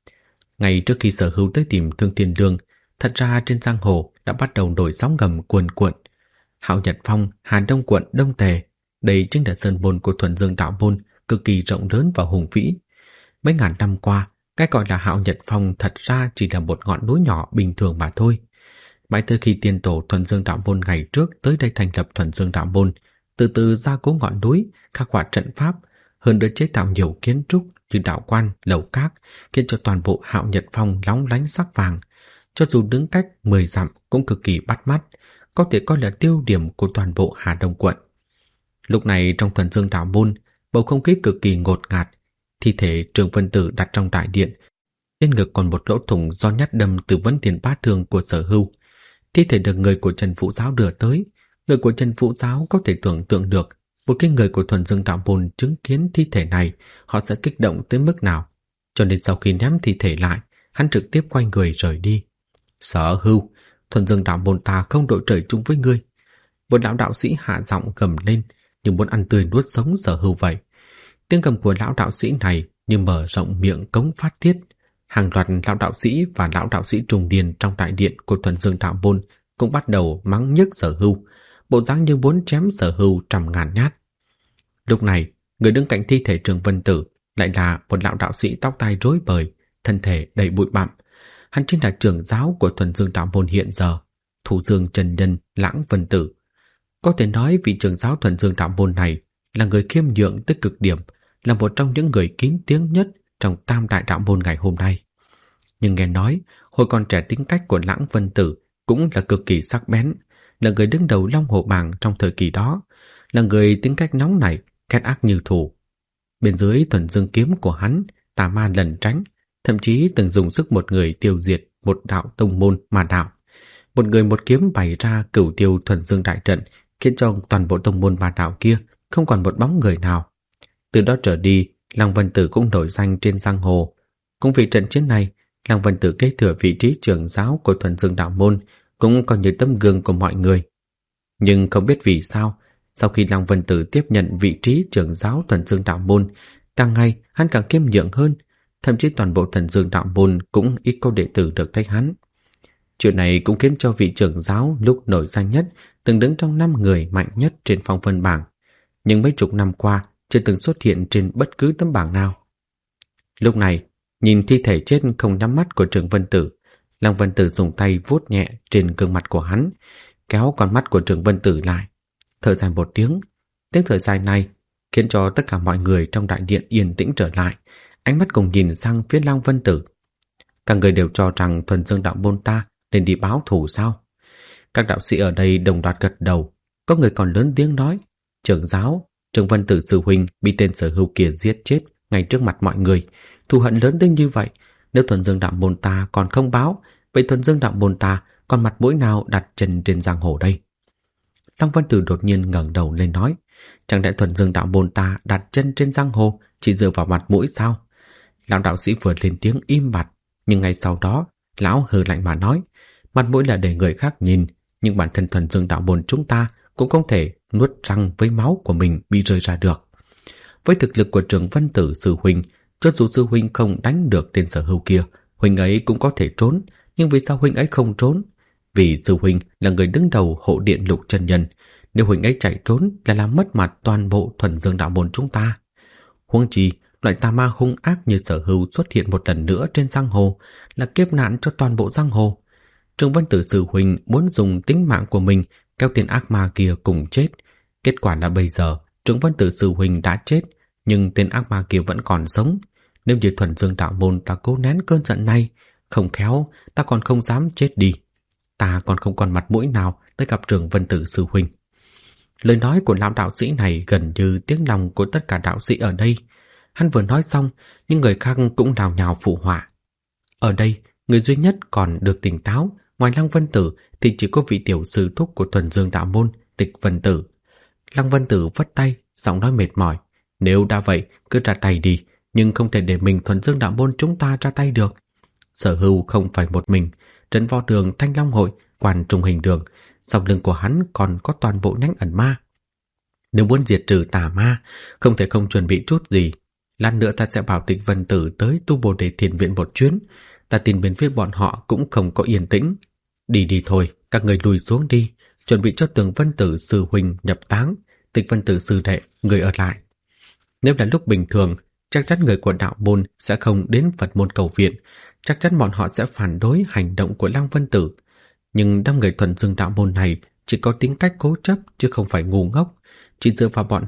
Speaker 1: Ngay trước khi Sở Hưu tới tìm Thương Thiên Lương, thật ra trên giang hồ đã bắt đầu nổi sóng ngầm cuồn cuộn. Hạo Nhật Phong, Hà Đông quận Đông Tề, đây chính là sơn môn của Thuần Dương đạo môn, cực kỳ rộng lớn và hùng vĩ. Mấy ngàn năm qua, cái gọi là Hạo Nhật Phong thật ra chỉ là một ngọn núi nhỏ bình thường mà thôi. Mãi tới khi tiên tổ Thuần Dương đạo môn ngày trước tới đây thành lập Thuần Dương đạo môn, từ từ gia cố ngọn núi, khắc họa trận pháp, hơn nữa chế tạo nhiều kiến trúc như đạo quan, lầu các, khiến cho toàn bộ Hạo Nhật Phong lóng lánh sắc vàng. Cho dù đứng cách 10 dặm cũng cực kỳ bắt mắt, có thể coi là tiêu điểm của toàn bộ Hà Đông quận. Lúc này trong Thuần Dương Đạo môn, bầu không khí cực kỳ ngột ngạt. Thi thể Trường Vân Tử đặt trong đại điện, trên ngực còn một lỗ thủng do nhát đâm từ vấn tiền bát thương của Sở Hưu. Thi thể được người của Trần Vũ Giáo đưa tới. Người của Trần Vũ Giáo có thể tưởng tượng được một cái người của Thuần Dương Đạo môn chứng kiến thi thể này, họ sẽ kích động tới mức nào. Cho nên sau khi ném thi thể lại, hắn trực tiếp quay người rời đi. Sở Hưu, Thuần Dương Đạo môn ta không đội trời chung với ngươi. Một lão đạo sĩ hạ giọng gầm lên, như muốn ăn tươi nuốt sống Sở Hưu vậy. Tiếng gầm của lão đạo sĩ này như mở rộng miệng cống phát tiết. Hàng loạt lão đạo sĩ và lão đạo sĩ trùng điền trong đại điện của Thuần Dương Đạo môn cũng bắt đầu mắng nhức Sở Hưu, bộ dáng như muốn chém Sở Hưu trăm ngàn nhát. Lúc này, người đứng cạnh thi thể Trường Vân Tử lại là một lão đạo sĩ tóc tai rối bời, thân thể đầy bụi bặm. Hắn chính là trưởng giáo của Thuần Dương Đạo môn hiện giờ, Thủ Dương Trần Nhân Lãng Vân Tử. Có thể nói vị trưởng giáo Thuần Dương Đạo môn này là người khiêm nhượng tới cực điểm, là một trong những người kín tiếng nhất trong Tam Đại Đạo môn ngày hôm nay. Nhưng nghe nói, hồi còn trẻ tính cách của Lãng Vân Tử cũng là cực kỳ sắc bén, là người đứng đầu Long Hồ Bảng trong thời kỳ đó, là người tính cách nóng nảy, ghét ác như thù. Bên dưới Thuần Dương kiếm của hắn, tà ma lẩn tránh, thậm chí từng dùng sức một người tiêu diệt một đạo tông môn ma đạo. Một người một kiếm bày ra cửu tiêu Thuần Dương đại trận, khiến cho toàn bộ tông môn ma đạo kia không còn một bóng người nào. Từ đó trở đi, Lăng Vân Tử cũng nổi danh trên giang hồ. Cũng vì trận chiến này, Lăng Vân Tử kế thừa vị trí trưởng giáo của Thuần Dương đạo môn, cũng coi như tấm gương của mọi người. Nhưng không biết vì sao, sau khi Lăng Vân Tử tiếp nhận vị trí trưởng giáo Thuần Dương đạo môn, càng ngày hắn càng kiêm nhượng hơn, thậm chí toàn bộ Thuần Dương đạo môn cũng ít có đệ tử được thấy hắn. Chuyện này cũng khiến cho vị trưởng giáo lúc nổi danh nhất từng đứng trong 5 người mạnh nhất trên phong vân bảng, nhưng mấy chục năm qua chưa từng xuất hiện trên bất cứ tấm bảng nào. Lúc này, nhìn thi thể chết không nhắm mắt của Trường Vân Tử, Lăng Vân Tử dùng tay vuốt nhẹ trên gương mặt của hắn, kéo con mắt của Trường Vân Tử lại, thở dài một tiếng. Tiếng thở dài này khiến cho tất cả mọi người trong đại điện yên tĩnh trở lại, ánh mắt cùng nhìn sang phía Lăng Vân Tử. Các người đều cho rằng Thuần Dương đạo môn ta nên đi báo thù sao? Các đạo sĩ ở đây đồng loạt gật đầu, có người còn lớn tiếng nói: trưởng giáo, Trường Vân Tử sư huynh bị tên Sở Hưu kia giết chết ngay trước mặt mọi người, thù hận lớn đến như vậy, nếu Thuần Dương đạo môn ta còn không báo, vậy Thuần Dương đạo môn ta còn mặt mũi nào đặt chân trên giang hồ đây? Lăng Vân Tử đột nhiên ngẩng đầu lên nói: chẳng lẽ Thuần Dương đạo môn ta đặt chân trên giang hồ chỉ dựa vào mặt mũi sao? Lão đạo sĩ vừa lên tiếng im bặt, nhưng ngay sau đó lão hừ lạnh mà nói: mặt mũi là để người khác nhìn, nhưng bản thân Thuần Dương đạo môn chúng ta cũng không thể nuốt răng với máu của mình bị rơi ra được. Với thực lực của Trường Vân Tử sư huynh, cho dù sư huynh không đánh được tên Sở Hưu kia, huynh ấy cũng có thể trốn. Nhưng vì sao huynh ấy không trốn? Vì sư huynh là người đứng đầu hộ điện Lục chân nhân, nếu huynh ấy chạy trốn là làm mất mặt toàn bộ Thuần Dương đạo môn chúng ta. Huống chi, loại tà ma hung ác như Sở Hưu xuất hiện một lần nữa trên giang hồ là kiếp nạn cho toàn bộ giang hồ. Trường Vân Tử sư huynh muốn dùng tính mạng của mình kéo tên ác ma kia cùng chết. Kết quả là bây giờ Trường Vân Tử sư huynh đã chết, nhưng tên ác ma kia vẫn còn sống. Nếu như Thuần Dương đạo môn ta cố nén cơn giận này, không khéo ta còn không dám chết đi. Ta còn không còn mặt mũi nào tới gặp Trường Vân Tử sư huynh. Lời nói của lão đạo sĩ này gần như tiếng lòng của tất cả đạo sĩ ở đây. Hắn vừa nói xong, những người khác cũng nhào nhào phụ họa. Ở đây, người duy nhất còn được tỉnh táo ngoài Lăng Vân Tử thì chỉ có vị tiểu sư thúc của Thuần Dương đạo môn, Tịch Vân Tử. Lăng Vân Tử vất tay, giọng nói mệt mỏi: nếu đã vậy, cứ ra tay đi, nhưng không thể để mình Thuần Dương đạo môn chúng ta ra tay được. Sở Hưu không phải một mình, Trấn Võ Đường, Thanh Long Hội, Quan Trung Hình Đường, sau lưng của hắn còn có toàn bộ nhánh ẩn ma. Nếu muốn diệt trừ tà ma, không thể không chuẩn bị chút gì. Lát nữa ta sẽ bảo Tịch Vân Tử tới Tu Bồ Đề Thiền Viện một chuyến. Ta tin bên phía bọn họ cũng không có yên tĩnh. Đi đi thôi, các người lùi xuống đi, chuẩn bị cho Tường Vân Tử sư huynh nhập táng. Tịch Vân Tử sư đệ, người ở lại. Nếu là lúc bình thường, chắc chắn người của đạo môn sẽ không đến Phật môn cầu viện, chắc chắn bọn họ sẽ phản đối hành động của Lăng Vân Tử. Nhưng đám người Thuần Dương đạo môn này chỉ có tính cách cố chấp chứ không phải ngu ngốc, chỉ dựa vào bọn họ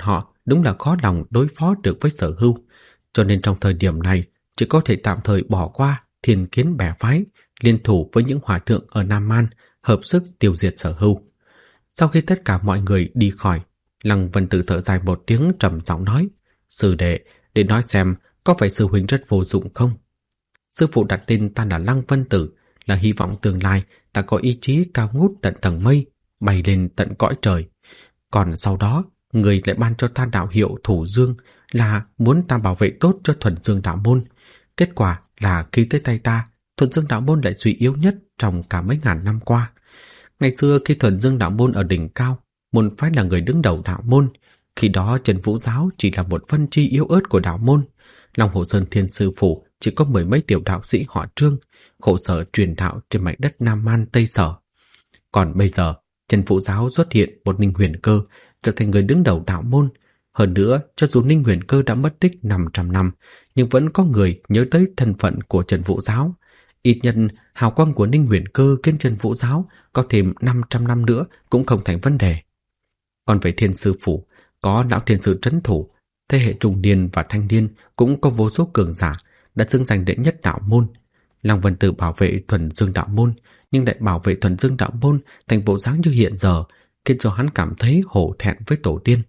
Speaker 1: đúng là khó lòng đối phó được với Sở Hưu, cho nên trong thời điểm này chỉ có thể tạm thời bỏ qua Thiên Kiến bè phái, liên thủ với những hòa thượng ở Nam Man, hợp sức tiêu diệt Sở Hưu. Sau khi tất cả mọi người đi khỏi, Lăng Vân Tử thở dài một tiếng trầm giọng nói: "Sư đệ, để nói xem có phải sư huynh rất vô dụng không? Sư phụ đặt tên ta là Lăng Vân Tử, là hy vọng tương lai ta có ý chí cao ngút tận tầng mây, bay lên tận cõi trời. Còn sau đó, người lại ban cho ta đạo hiệu Thủ Dương, là muốn ta bảo vệ tốt cho Thuần Dương đạo môn. Kết quả là khi tới tay ta, Thuần Dương đạo môn lại suy yếu nhất trong cả mấy ngàn năm qua. Ngày xưa khi Thuần Dương đạo môn ở đỉnh cao, môn phái là người đứng đầu đạo môn. Khi đó Trần Vũ giáo chỉ là một phân chi yếu ớt của đạo môn. Long Hồ Sơn Thiên Sư Phủ chỉ có mười mấy tiểu đạo sĩ họ Trương, khổ sở truyền đạo trên mảnh đất Nam Man Tây Sở. Còn bây giờ, Trần Vũ giáo xuất hiện một Ninh Huyền Cơ, trở thành người đứng đầu đạo môn. Hơn nữa, cho dù Ninh Huyền Cơ đã mất tích 500 năm, nhưng vẫn có người nhớ tới thân phận của Trần Vũ giáo. Ít nhất hào quang của Ninh Huyền Cơ khiến Trần Vũ giáo có thêm 500 năm nữa cũng không thành vấn đề. Còn về Thiên Sư Phủ, có lão thiên sư trấn thủ, thế hệ trung niên và thanh niên cũng có vô số cường giả đã xưng giành đệ nhất đạo môn. Lăng Vân Tử bảo vệ Thuần Dương đạo môn, nhưng lại bảo vệ Thuần Dương đạo môn thành bộ dáng như hiện giờ, khiến cho hắn cảm thấy hổ thẹn với tổ tiên.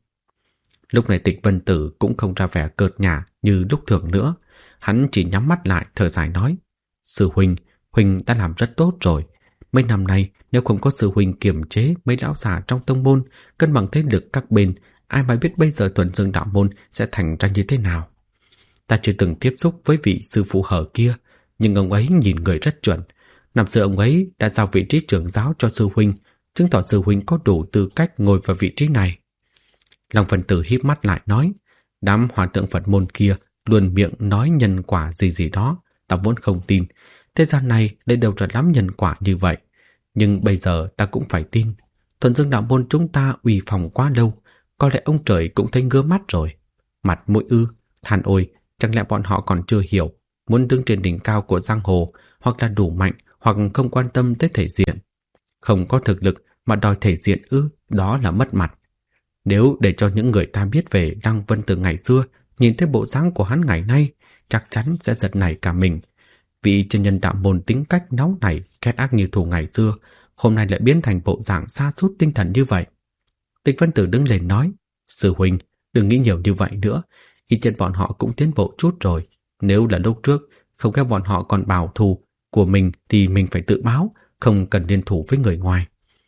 Speaker 1: Lúc này Tịch Vân Tử cũng không ra vẻ cợt nhả như lúc thường nữa, hắn chỉ nhắm mắt lại thở dài nói: "Sư huynh, huynh đã làm rất tốt rồi. Mấy năm nay nếu không có sư huynh kiềm chế mấy lão già trong tông môn, cân bằng thế lực các bên, ai mà biết bây giờ Thuần Dương đạo môn sẽ thành ra như thế nào. Ta chưa từng tiếp xúc với vị sư phụ hở kia, nhưng ông ấy nhìn người rất chuẩn. Năm xưa ông ấy đã giao vị trí trưởng giáo cho sư huynh, chứng tỏ sư huynh có đủ tư cách ngồi vào vị trí này." Long Vân Tử híp mắt lại nói: "Đám hòa thượng Phật môn kia luôn miệng nói nhân quả gì gì đó, ta vốn không tin. Thế gian này lại đều ra lắm nhân quả như vậy. Nhưng bây giờ ta cũng phải tin. Thuần Dương đạo môn chúng ta uy phong quá lâu, có lẽ ông trời cũng thấy ngứa mắt rồi. Mặt mũi ư? Than ôi, chẳng lẽ bọn họ còn chưa hiểu, muốn đứng trên đỉnh cao của giang hồ, hoặc là đủ mạnh, hoặc không quan tâm tới thể diện. Không có thực lực mà đòi thể diện ư, đó là mất mặt. Nếu để cho những người ta biết về Lăng Vân Tử ngày xưa, nhìn thấy bộ dáng của hắn ngày nay, chắc chắn sẽ giật nảy cả mình. Vị chân nhân đạo môn tính cách nóng nảy, ghét ác như thù ngày xưa, hôm nay lại biến thành bộ dạng sa sút tinh thần như vậy." Tịch Vân Tử đứng lên nói: "Sư huynh, đừng nghĩ nhiều như vậy nữa, ít nhất bọn họ cũng tiến bộ chút rồi. Nếu là lúc trước, không khéo bọn họ còn bảo thù của mình thì mình phải tự báo, không cần liên thủ với người ngoài.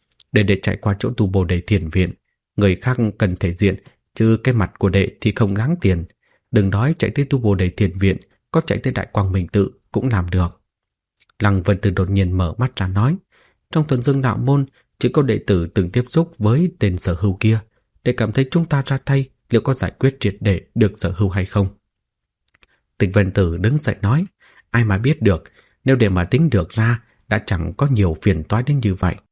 Speaker 1: Để chạy qua chỗ tu Bồ Đề Thiền Viện, người khác cần thể diện, chứ cái mặt của đệ thì không đáng tiền. Đừng nói chạy tới tu Bồ Đề Thiền Viện, có chạy tới Đại Quang Minh Tự cũng làm được." Lăng Vân Tử đột nhiên mở mắt ra nói: "Trong Thuần Dương đạo môn chỉ có đệ tử từng tiếp xúc với tên Sở Hưu kia, để cảm thấy chúng ta ra tay liệu có giải quyết triệt để được Sở Hưu hay không." Tịch Vân Tử đứng dậy nói: "Ai mà biết được, nếu để mà tính được ra đã chẳng có nhiều phiền toái đến như vậy.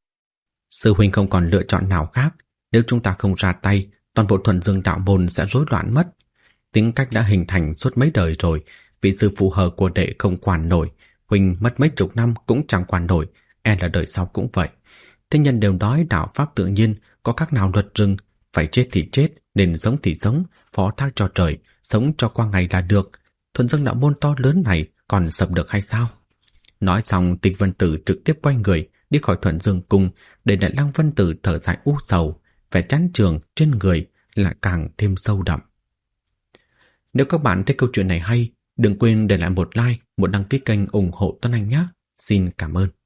Speaker 1: Sư huynh không còn lựa chọn nào khác, nếu chúng ta không ra tay, toàn bộ Thuần Dương đạo môn sẽ rối loạn mất. Tính cách đã hình thành suốt mấy đời rồi, vị sư phụ hờ của đệ không quản nổi, huynh mất mấy chục năm cũng chẳng quản nổi, e là đời sau cũng vậy. Thế nhân đều nói đạo pháp tự nhiên, có các nào luật rừng, phải chết thì chết, nên sống thì sống, phó thác cho trời, sống cho qua ngày là được. Thuần Dương đạo môn to lớn này còn sập được hay sao?" Nói xong, Tịch Vân Tử trực tiếp quay người đi khỏi Thuần Dương cung, để lại Lăng Vân Tử thở dài u sầu, vẻ chán chường trên người lại càng thêm sâu đậm. Nếu các bạn thấy câu chuyện này hay, đừng quên để lại một like, một đăng ký kênh ủng hộ Tuấn Anh nhé. Xin cảm ơn.